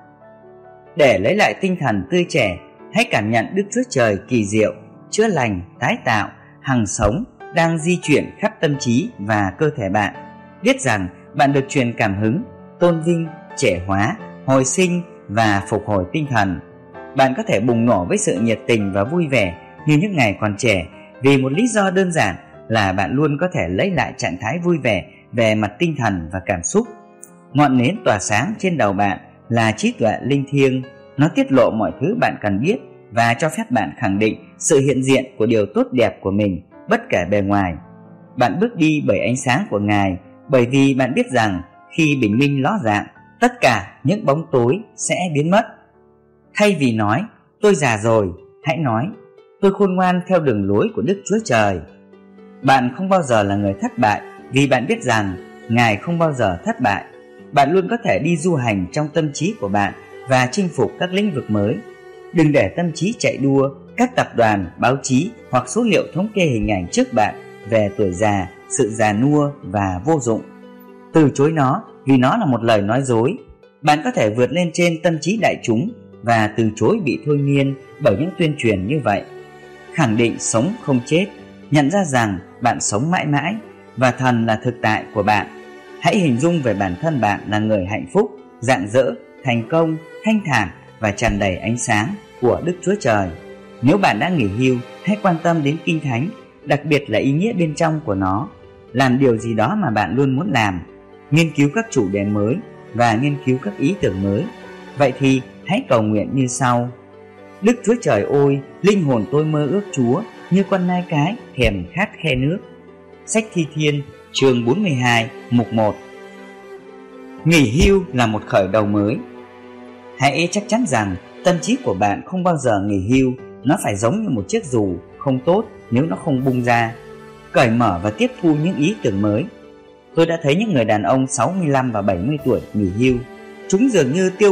Để lấy lại tinh thần tươi trẻ, hãy cảm nhận Đức Chúa Trời kỳ diệu, chữa lành, tái tạo, hằng sống đang di chuyển khắp tâm trí và cơ thể bạn. Biết rằng bạn được truyền cảm hứng, tôn vinh, trẻ hóa, hồi sinh và phục hồi tinh thần. Bạn có thể bùng nổ với sự nhiệt tình và vui vẻ như những ngày còn trẻ vì một lý do đơn giản là bạn luôn có thể lấy lại trạng thái vui vẻ về mặt tinh thần và cảm xúc. Ngọn nến tỏa sáng trên đầu bạn là trí tuệ linh thiêng. Nó tiết lộ mọi thứ bạn cần biết và cho phép bạn khẳng định sự hiện diện của điều tốt đẹp của mình bất kể bề ngoài. Bạn bước đi bởi ánh sáng của Ngài, bởi vì bạn biết rằng khi bình minh ló dạng, tất cả những bóng tối sẽ biến mất. Thay vì nói tôi già rồi, hãy nói tôi khôn ngoan theo đường lối của Đức Chúa Trời. Bạn không bao giờ là người thất bại vì bạn biết rằng Ngài không bao giờ thất bại. Bạn luôn có thể đi du hành trong tâm trí của bạn và chinh phục các lĩnh vực mới. Đừng để tâm trí chạy đua, các tập đoàn, báo chí hoặc số liệu thống kê hình ảnh trước bạn về tuổi già, sự già nua và vô dụng. Từ chối nó vì nó là một lời nói dối. Bạn có thể vượt lên trên tâm trí đại chúng và từ chối bị thôi miên bởi những tuyên truyền như vậy. Khẳng định sống không chết, nhận ra rằng bạn sống mãi mãi và thần là thực tại của bạn. Hãy hình dung về bản thân bạn là người hạnh phúc, rạng rỡ, thành công, thanh thản và tràn đầy ánh sáng của Đức Chúa Trời. Nếu bạn đã nghỉ hưu, hãy quan tâm đến Kinh Thánh, đặc biệt là ý nghĩa bên trong của nó. Làm điều gì đó mà bạn luôn muốn làm, nghiên cứu các chủ đề mới và nghiên cứu các ý tưởng mới. Vậy thì hãy cầu nguyện như sau: Đức Chúa Trời ơi, linh hồn tôi mơ ước Chúa như con nai cái thèm khát khe nước. Sách Thi Thiên chương 42 mục 1. Nghỉ hưu là một khởi đầu mới. Hãy chắc chắn rằng tâm trí của bạn không bao giờ nghỉ hưu. Nó phải giống như một chiếc dù không tốt nếu nó không bung ra. Cởi mở và tiếp thu những ý tưởng mới. Tôi đã thấy những người đàn ông 65 và 70 tuổi nghỉ hưu. Chúng dường như tiêu